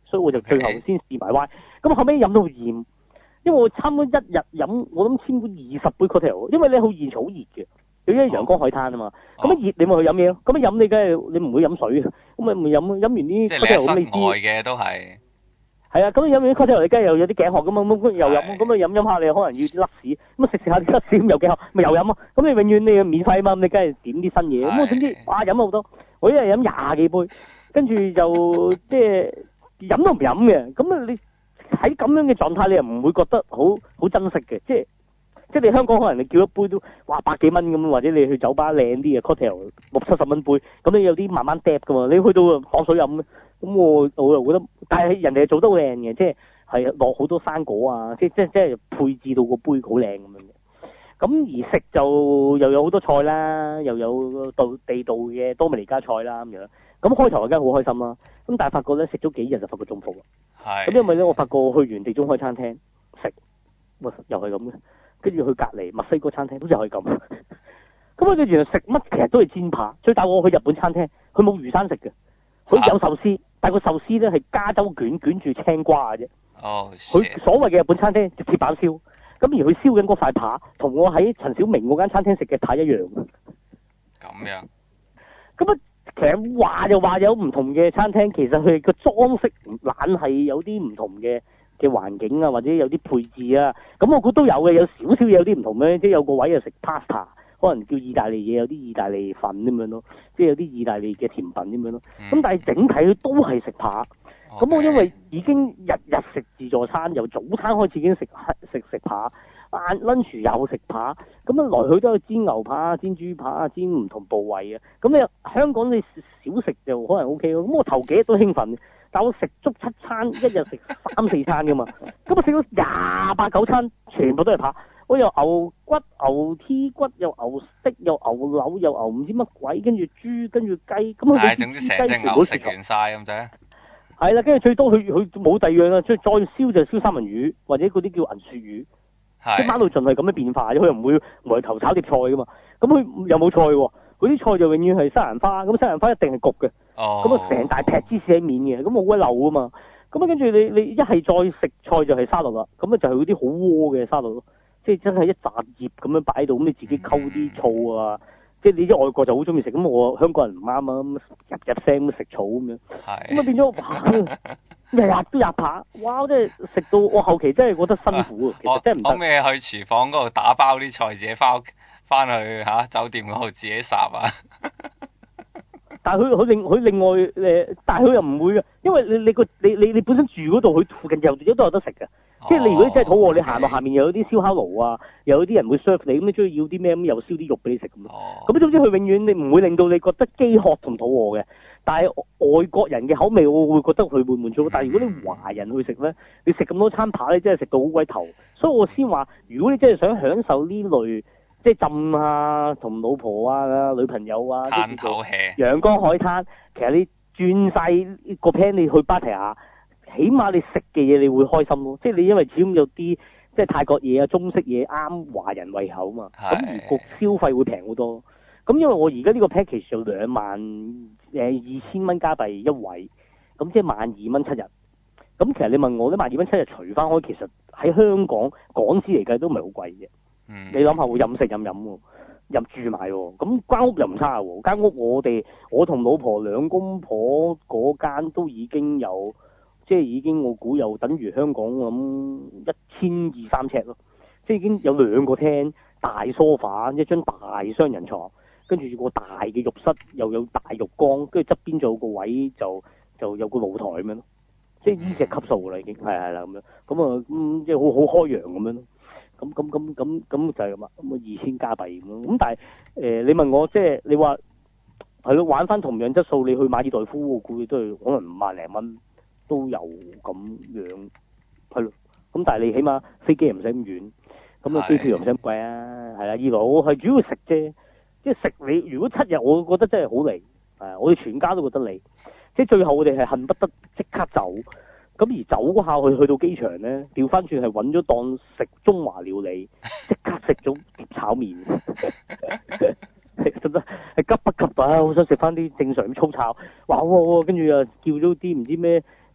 所以我就最後先試埋 Y。咁後尾飲到厭，因為我差唔多一日飲，我諗超過二十杯 cocktail，因為咧好現場好熱嘅，有啲陽光海灘啊嘛，咁一熱你咪去飲嘢咯，咁一飲你梗係你唔會飲水，咁咪咪飲飲完啲 cocktail 咁你知。即係室外嘅都係。係啊，咁飲完啲 cocktail 你梗係又有啲頸渴咁啊，咁又飲，咁啊飲飲下你可能要啲甩屎，咁啊食食下啲甩屎咁又頸渴，咪又飲咯，咁你永遠你免費啊嘛，咁你梗係點啲新嘢，咁我總之哇飲好多，我一日飲廿幾杯，跟住就即係飲都唔飲嘅，咁啊你。喺咁樣嘅狀態，你又唔會覺得好好珍惜嘅，即係即係你香港可能你叫一杯都哇百幾蚊咁，或者你去酒吧靚啲嘅 cocktail 六七十蚊杯，咁你有啲慢慢嗒噶嘛，你去到當水飲，咁我我又覺得，但係人哋做得好靚嘅，即係係落好多生果啊，即係即係即係配置到個杯好靚咁樣嘅。咁而食就又有好多菜啦，又有道地道嘅多米尼加菜啦咁樣。咁開頭梗係好開心啦，咁但係發覺咧食咗幾日就發覺中伏啦。係。咁因為咧我發覺去完地中海餐廳食，哇又係咁嘅，跟住去隔離墨西哥餐廳都又係咁。咁佢原來食乜其實都係煎扒，最帶我去日本餐廳，佢冇魚生食嘅，佢有壽司，但係個壽司咧係加州卷捲住青瓜嘅啫。哦。佢所謂嘅日本餐廳就鐵板燒，咁而佢燒緊嗰塊扒，同我喺陳小明嗰間餐廳食嘅扒一樣。咁樣。咁啊？其實話就話有唔同嘅餐廳，其實佢個裝飾懶係有啲唔同嘅嘅環境啊，或者有啲配置啊。咁我估都有嘅，有少少有啲唔同咧。即係有個位又食 pasta，可能叫意大利嘢，有啲意大利粉咁樣咯，即係有啲意大利嘅甜品咁樣咯。咁、嗯、但係整體都係食扒。咁、okay. 我因為已經日日食自助餐，由早餐開始已經食食食扒。晏 lunch 又食扒，咁啊來去都有煎牛扒、煎豬扒、煎唔同部位啊。咁你香港你少食就可能 O K 咯。咁我頭幾日都興奮，但我食足七餐，一日食三四餐噶嘛。咁我食到廿八九餐，全部都係扒。我有牛骨、牛 T 骨，有牛膝，有牛柳，有牛唔知乜鬼，跟住豬，跟住雞。咁佢總之成隻牛食完晒咁啫。係啦，跟住最多佢佢冇第二樣啦，再再燒就燒三文魚，或者嗰啲叫銀鱈魚。即係孖到盡係咁嘅變化，佢又唔會無頭炒碟菜噶嘛。咁佢又冇菜喎，佢啲菜就永遠係西蘭花，咁西蘭花一定係焗嘅。哦。咁啊，成大劈芝士喺面嘅，咁好鬼漏啊嘛。咁啊，跟住你你一係再食菜就係沙律啦，咁啊就係嗰啲好窩嘅沙律咯，即係真係一紮葉咁樣擺到，咁你自己溝啲醋啊，嗯、即係你啲外國就好中意食，咁我香港人唔啱啊，咁入入聲咁食醋咁樣。係。咁啊變咗。日日都入扒，哇！真係食到我後期真係覺得辛苦啊，其實真係唔得。可唔可以去廚房嗰度打包啲菜，自己翻屋翻去嚇、啊、酒店嗰度自己烚啊？但係佢佢另佢另外誒，但係佢又唔會嘅，因為你你個你你你本身住嗰度，佢附近又都有得食嘅。即係你如果你真係肚餓，你行落下面又有啲燒烤爐啊，又有啲人會 serve 你，咁你中意要啲咩咁又燒啲肉俾你食咁咯。咁、哦、總之佢永遠你唔會令到你覺得飢渴同肚餓嘅。但係外國人嘅口味，我會覺得佢會滿足。但係如果你華人去食咧，你食咁多餐扒咧，真係食到好鬼頭。所以我先話，如果你真係想享受呢類，即係浸啊，同老婆啊、女朋友啊，嘆口氣，陽光海灘，其實你轉晒個 plan，你去芭提雅，起碼你食嘅嘢你會開心咯。即係你因為始終有啲即係泰國嘢啊、中式嘢啱華人胃口嘛，咁而個消費會平好多。咁因為我而家呢個 package 就兩萬誒二千蚊加幣一位，咁即係萬二蚊七日。咁其實你問我呢萬二蚊七日除翻開，其實喺香港港紙嚟計都唔係好貴嘅。嗯。你諗下會飲食飲飲喎，入住埋喎，咁間屋又唔差喎。間屋我哋我同老婆兩公婆嗰間都已經有，即係已經我估又等於香港咁一千二三尺咯，即係已經有兩個廳、大梳化、一張大雙人床。跟住個大嘅浴室又有大浴缸，跟住側邊仲有個位就就有個露台咁樣咯，即係呢隻級數啦已經，係係啦咁樣，咁啊咁即係好好開揚咁樣咯，咁咁咁咁咁就係咁啊，咁啊二千加幣咁咯，咁但係誒、呃、你問我即係你話係咯玩翻同樣質素，你去馬爾代夫我估計都係可能五萬零蚊都有咁樣，係咯，咁但係你起碼飛機又唔使咁遠，咁啊機票又唔使咁貴啊，係啦，二來我係主要食啫。即係食你，如果七日，我覺得真係好嚟，係我哋全家都覺得嚟。即係最後我哋係恨不得即刻走，咁而走嗰下去去到機場咧，調翻轉係揾咗檔食中華料理，即刻食咗碟炒麵，真係係急不及待啊！好想食翻啲正常咁粗炒，哇哇哇！跟住又叫咗啲唔知咩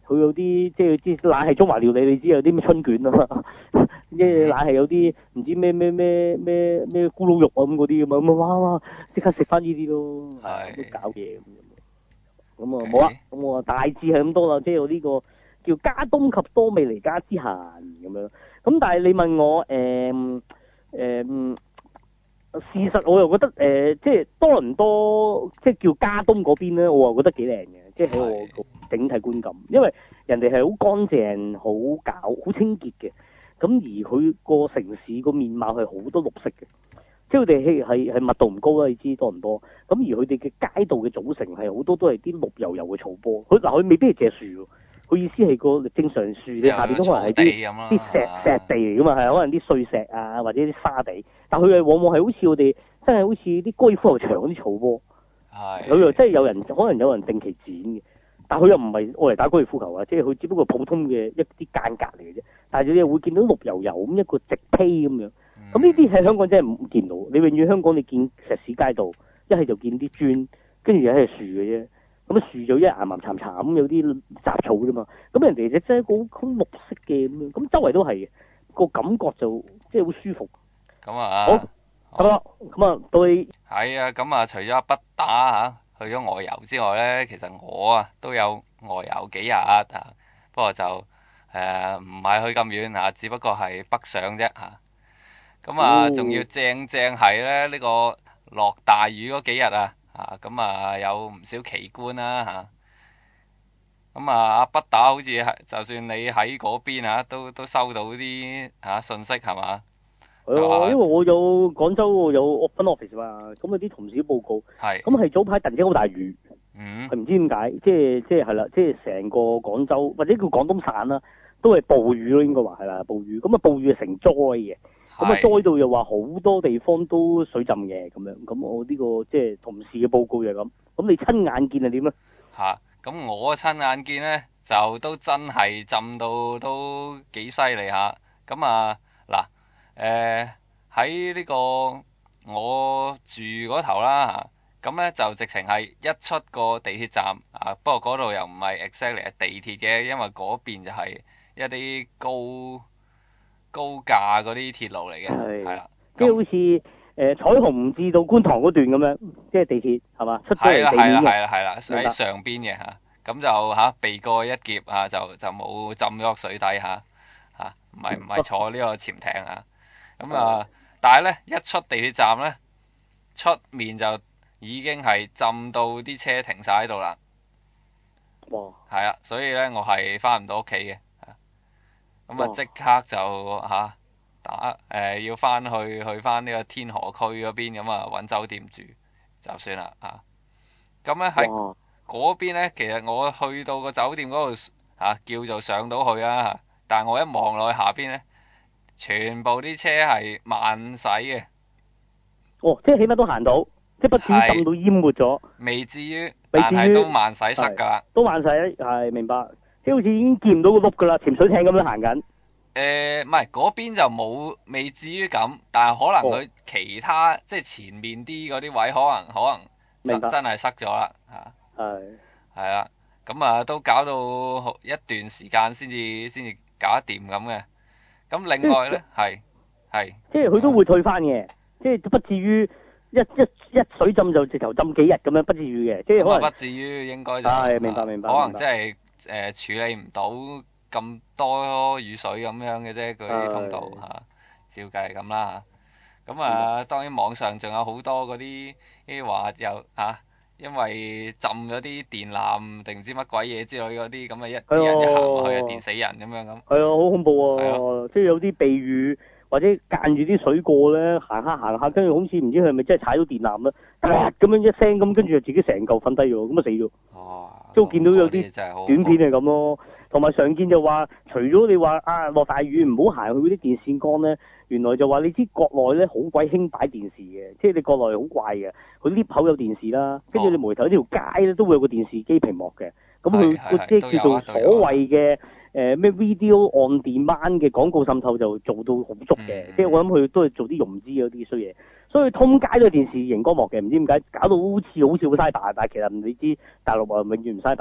佢有啲即係啲冷係中華料理，你知有啲咩春卷啊嘛，即係冷係有啲唔知咩咩咩咩咩咕嚕肉啊咁嗰啲咁啊，咁哇哇即刻食翻呢啲咯，係都搞嘢咁樣。咁啊冇啦，咁我大致係咁多啦，即係我呢個叫加東及多美尼加之限咁樣。咁但係你問我誒誒、呃呃，事實我又覺得誒、呃，即係多倫多即係叫加東嗰邊咧，我又覺得幾靚嘅，即係喺我個整體觀感，因為人哋係好乾淨、好搞、好清潔嘅。咁而佢個城市個面貌係好多綠色嘅，即係佢哋係係係密度唔高啦，你知多倫多。咁而佢哋嘅街道嘅組成係好多都係啲綠油油嘅草坡。佢嗱佢未必係借樹喎，佢意思係個正常樹，你下邊都可能係啲啲石石地嚟噶嘛，係可能啲碎石啊或者啲沙地。但佢係往往係好似我哋真係好似啲高爾夫球場嗰啲草坡。係。佢又真係有人可能有人定期剪嘅。但佢又唔係愛嚟打高爾夫球啊，即係佢只不過普通嘅一啲間隔嚟嘅啫。但係你又會見到綠油油咁一個直披咁樣，咁呢啲喺香港真係唔見到。你永遠香港你見石屎街道，一係就見啲磚，跟住一係樹嘅啫。咁啊樹就一岩岩慘慘咁有啲雜草啫嘛。咁人哋就真係好好綠色嘅咁樣，咁周圍都係嘅，個感覺就即係好舒服。 咁啊， 好，好啦，咁啊到你。係啊，咁啊除咗不打嚇。去咗外遊之外咧，其實我啊都有外遊幾日啊，不過就誒唔係去咁遠啊，只不過係北上啫嚇。咁啊，仲、哦、要正正係咧呢個落大雨嗰幾日啊，啊咁啊有唔少奇觀啦嚇。咁啊，阿北打好似係，就算你喺嗰邊啊，都都收到啲嚇信息係嘛？ 係啊，因為我有廣州有 open office 嘛，咁啊啲同事報告，係，咁係早排突然間好大雨，嗯，係唔知點解，即係即係係啦，即係成個廣州或者叫廣東省啦，都係暴雨咯，應該話係啦，暴雨，咁啊暴雨係成災嘅，咁啊災到又話好多地方都水浸嘅咁樣，咁我呢個即係同事嘅報告就係咁，咁你親眼見係點咧？嚇，咁我親眼見咧就都真係浸到都幾犀利嚇，咁啊嗱。誒喺呢個我住嗰頭啦嚇，咁咧就直情係一出個地鐵站啊，不過嗰度又唔係 exactly 係地鐵嘅，因為嗰邊就係一啲高高架嗰啲鐵路嚟嘅，係啦，即係好似誒彩虹至到觀塘嗰段咁樣，即係地鐵係嘛？出咗嚟地面嘅。係啦係啦係啦係啦，喺上邊嘅嚇，咁就嚇避過一劫嚇，就就冇浸咗落水底嚇嚇，唔係唔係坐呢個潛艇嚇。咁啊、嗯！但係咧，一出地鐵站咧，出面就已經係浸到啲車停晒喺度啦。哇！係啊，所以咧，我係翻唔到屋企嘅。咁啊，即刻就嚇、啊、打誒、呃，要翻去去翻呢個天河區嗰邊，咁啊揾酒店住就算啦嚇。咁咧喺嗰邊咧，其實我去到個酒店嗰度嚇叫做上到去啊，但係我一望落去下邊咧。全部啲車係慢駛嘅，哦，即係起碼都行到，即係不至於浸到淹沒咗，未至於，但係都慢駛塞噶啦，都慢駛，係明白，即係好似已經見唔到個轆噶啦，潛水艇咁樣行緊。誒，唔係嗰邊就冇，未至於咁，但係可能佢其他、哦、即係前面啲嗰啲位可能可能真真係塞咗啦，吓，係，係啦，咁啊都搞到一段時間先至先至搞得掂咁嘅。咁另外咧，係係，即係佢都會退翻嘅，即係不至於一一一水浸就直頭浸幾日咁樣，不至於嘅，即係可能不至於應該就係明白明白，可能即係誒處理唔到咁多雨水咁樣嘅啫，嗰啲通道嚇，照計係咁啦嚇。咁啊，當然網上仲有好多嗰啲啲話又嚇，因為浸咗啲電纜定唔知乜鬼嘢之類嗰啲，咁啊一啲人一行落去啊電死人咁樣咁。係啊，好恐怖啊！即係有啲避雨或者間住啲水過咧，行下行下，跟住好似唔知佢係咪真係踩到電纜啦，咁樣一聲咁，跟住就自己成嚿瞓低咗，咁啊死咗。哦。都見到有啲短片係咁咯，同埋常見就話，除咗你話啊落大雨唔好行去嗰啲電線桿咧，原來就話你知國內咧好鬼興擺電視嘅，即係你國內好怪嘅，佢 lift 口有電視啦，跟住你門頭呢條街咧都會有個電視機屏幕嘅，咁佢個即係叫做所謂嘅誒咩 video on demand 嘅廣告滲透就做到好足嘅，即係我諗佢都係做啲融資嗰啲衰嘢。所以通街都係電視熒光幕嘅，唔知點解搞到好似好似好嘥打，但係其實你知大陸話永遠唔嘥打。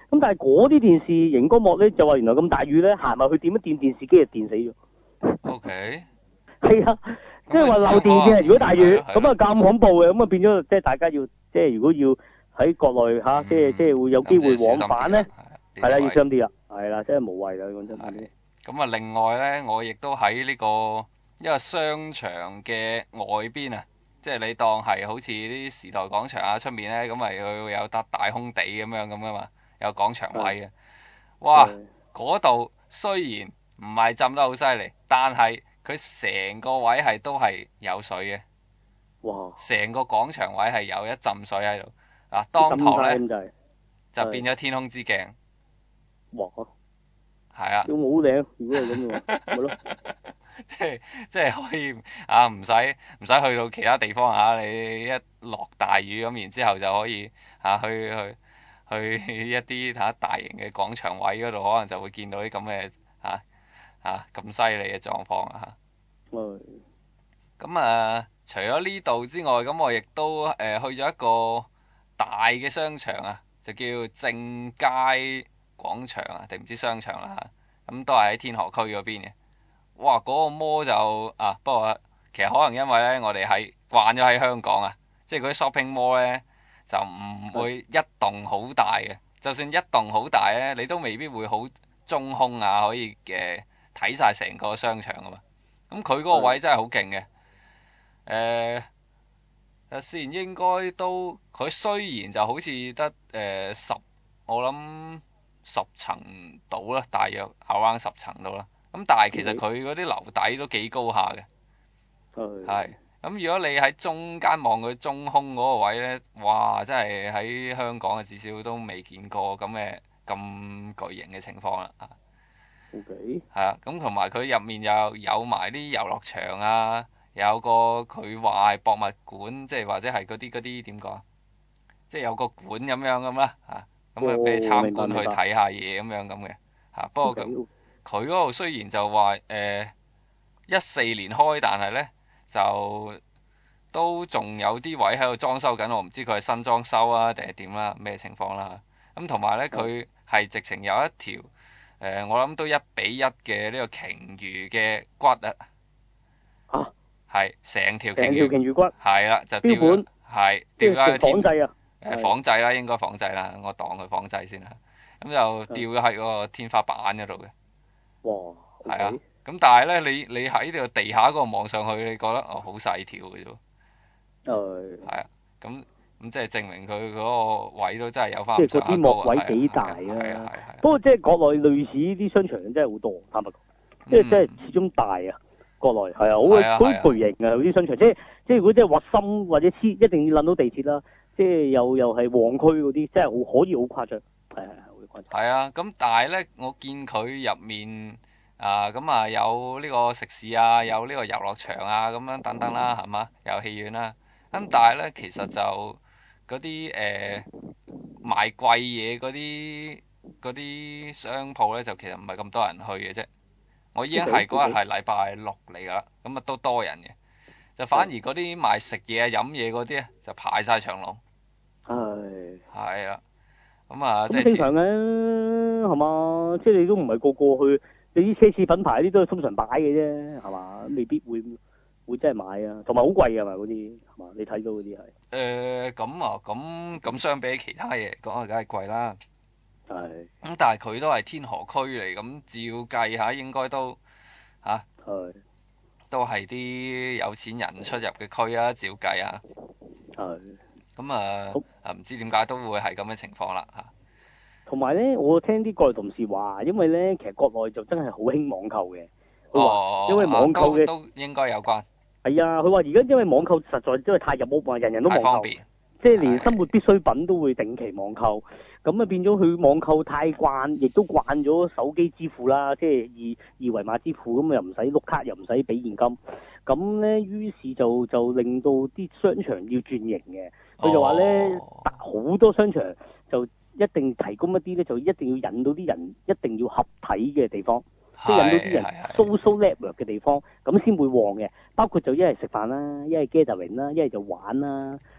咁但係嗰啲電視熒光幕咧就話原來咁大雨咧，行埋去點一掂電視機就電死咗。 O K。 係啊，即係話漏電嘅，如果大雨咁啊咁恐怖嘅，咁啊變咗即係大家要即係如果要喺國內嚇，即係即係會有機會往返咧，係啦，要小心啲啦，係啦，真係無謂啦講真啲。咁啊，另外咧，我亦都喺呢個一個商場嘅外邊啊，即係你當係好似啲時代廣場啊出面咧，咁咪佢有笪大空地咁樣咁噶嘛，有廣場位嘅。哇！嗰度雖然唔係浸得好犀利，但係佢成個位係都係有水嘅。 哇！ 成個廣場位係有一浸水喺度。嗱，當堂咧就變咗天空之鏡。 哇！ 係啊。 要冇好靚，如果係咁嘅話，咪咯。 即係即係可以啊，唔使唔使去到其他地方啊！你一落大雨咁，然之後就可以啊去去去一啲嚇、啊、大型嘅廣場位嗰度，可能就會見到啲咁嘅嚇嚇咁犀利嘅狀況啊嚇。係。咁啊，除咗呢度之外，咁我亦都誒、呃、去咗一個大嘅商場啊，就叫正佳廣場啊，定唔知商場啦嚇。咁都係喺天河區嗰邊嘅。哇！嗰、那個摩就啊，不過其實可能因為咧，我哋係慣咗喺香港啊，即係嗰啲 shopping mall 咧就唔會一棟好大嘅，就算一棟好大咧，你都未必會好中空啊，可以嘅睇晒成個商場噶嘛。咁佢嗰個位真係好勁嘅。誒、呃，先應該都佢雖然就好似得誒十，我諗十層到啦，大約 around 十層到啦。咁但係其實佢嗰啲樓底都幾高下嘅，係。咁如果你喺中間望佢中空嗰個位咧，哇！真係喺香港啊，至少都未見過咁嘅咁巨型嘅情況啦。 O K。 係啊，咁同埋佢入面又有埋啲遊樂場啊，有個佢話係博物館，即係或者係嗰啲嗰啲點講啊，即係有個館咁樣咁啦，嚇，咁啊俾你參觀去睇下嘢咁樣咁嘅，嚇。不過咁。佢嗰度雖然就話誒一四年開，但係咧就都仲有啲位喺度裝修緊，我唔知佢係新裝修啊定係點啦，咩情況啦。咁同埋咧，佢係直情有一條誒、呃，我諗都一比一嘅呢個鯨魚嘅骨啊。 嚇！ 係成條鯨魚。 成條鯨魚骨。係啦，就標本。係。吊喺仿製啊！ 誒仿製啦，應該仿製啦，我當佢仿製先啦。咁就吊咗喺嗰個天花板嗰度嘅。 哇！ 係啊，咁但係咧，你你喺呢個地下嗰個望上去，你覺得哦好細條嘅啫。誒。係啊，咁咁即係證明佢嗰個位都真係有翻咁上下高啊。即係嗰啲幕位幾大啊！係啊係係。不過即係國內類似呢啲商場真係好多，坦白講，即係即係始終大啊。國內係啊，好好巨型啊！嗰啲商場，即係即係如果即係核心或者黐，一定要諗到地鐵啦。即係又又係旺區嗰啲，真係好可以好誇張。係係係。係啊，咁但係咧，我見佢入面啊，咁啊有呢個食肆啊，有呢個遊樂場啊，咁樣等等啦，係嘛，有戲院啦。咁但係咧，其實就嗰啲誒賣貴嘢嗰啲嗰啲商鋪咧，就其實唔係咁多人去嘅啫。我已經係嗰日係禮拜六嚟㗎啦，咁啊都多人嘅。就反而嗰啲賣食嘢啊、飲嘢嗰啲咧，就排晒長龍。係。係啊。咁啊，即係正常嘅，係嘛？即係你都唔係個個去，你啲奢侈品牌啲都係通常擺嘅啫，係嘛？未必會會真係買啊，同埋好貴㗎嘛嗰啲，係嘛？你睇到嗰啲係。誒，咁啊，咁咁相比其他嘢講啊，梗係貴啦。係。咁但係佢都係天河區嚟，咁照計下應該都嚇。係。都係啲有錢人出入嘅區啊，照計啊。係。咁啊，啊唔知點解都會係咁嘅情況啦嚇。同埋咧，我聽啲國內同事話，因為咧其實國內就真係好興網購嘅。哦。因為網購嘅、啊、都應該有關。係啊，佢話而家因為網購實在因為太入屋嘛，人人都網購。太方便。即係連生活必需品都會定期網購，咁啊變咗佢網購太慣，亦都慣咗手機支付啦，即係二二維碼支付，咁又唔使碌卡，又唔使俾現金，咁咧於是就就令到啲商場要轉型嘅。佢就話咧，好、oh. 多商場就一定提供一啲咧，就一定要引到啲人，一定要合體嘅地方，即係引到啲人 social network 嘅地方，咁先會旺嘅。包括就一係食飯啦，一係 gathering 啦，一係就玩啦，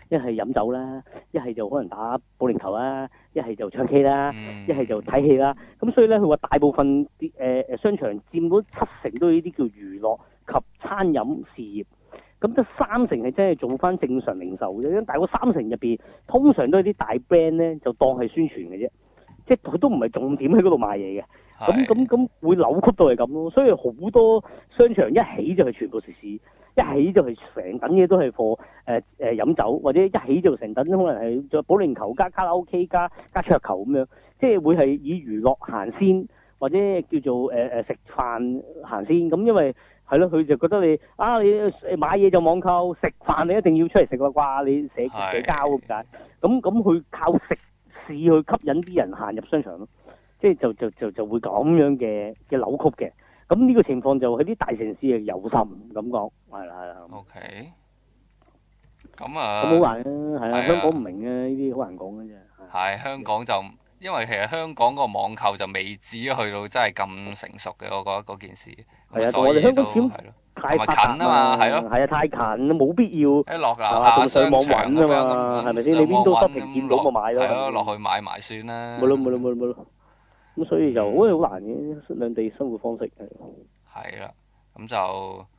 一係飲酒啦，一係就可能打保齡球啦，一係就唱 K 啦，一係就睇戲啦。咁所以咧，佢話大部分啲誒誒商場佔嗰七成都係呢啲叫娛樂及餐飲事業。咁得三成係真係做翻正常零售嘅，但係嗰三成入邊通常都係啲大 brand 咧，就當係宣傳嘅啫，即係佢都唔係重點喺嗰度賣嘢嘅。咁咁咁會扭曲到係咁咯，所以好多商場一起就係全部食肆，一起就係成等嘢都係貨誒誒飲酒，或者一起就成等可能係做保齡球加卡拉 OK 加加桌球咁樣，即係會係以娛樂行先，或者叫做誒誒食飯行先。咁因為係咯，佢就覺得你啊，你買嘢就網購，食飯你一定要出嚟食啦啩，你社社交咁解。咁咁佢靠食肆去吸引啲人行入商場咯，即係就就就就會咁樣嘅嘅扭曲嘅。咁呢個情況就喺啲大城市係有心咁講，係啦係啦。 O K。咁啊。咁好難啊，係啊，香港唔明啊，呢啲好難講嘅啫。 係香港就。因為其實香港個網購就未至於去到真係咁成熟嘅，我覺得嗰件事。 係啊，我哋香港點太近啊嘛，係咯。 係啊，太近，冇必要。 一落樓下上網揾啊嘛，係咪先？你邊都得平見到咪買咯。 係咯，落去買埋算啦。 冇咯冇咯冇咯冇咯。咁所以就好好難嘅兩地生活方式係。 係啦，咁就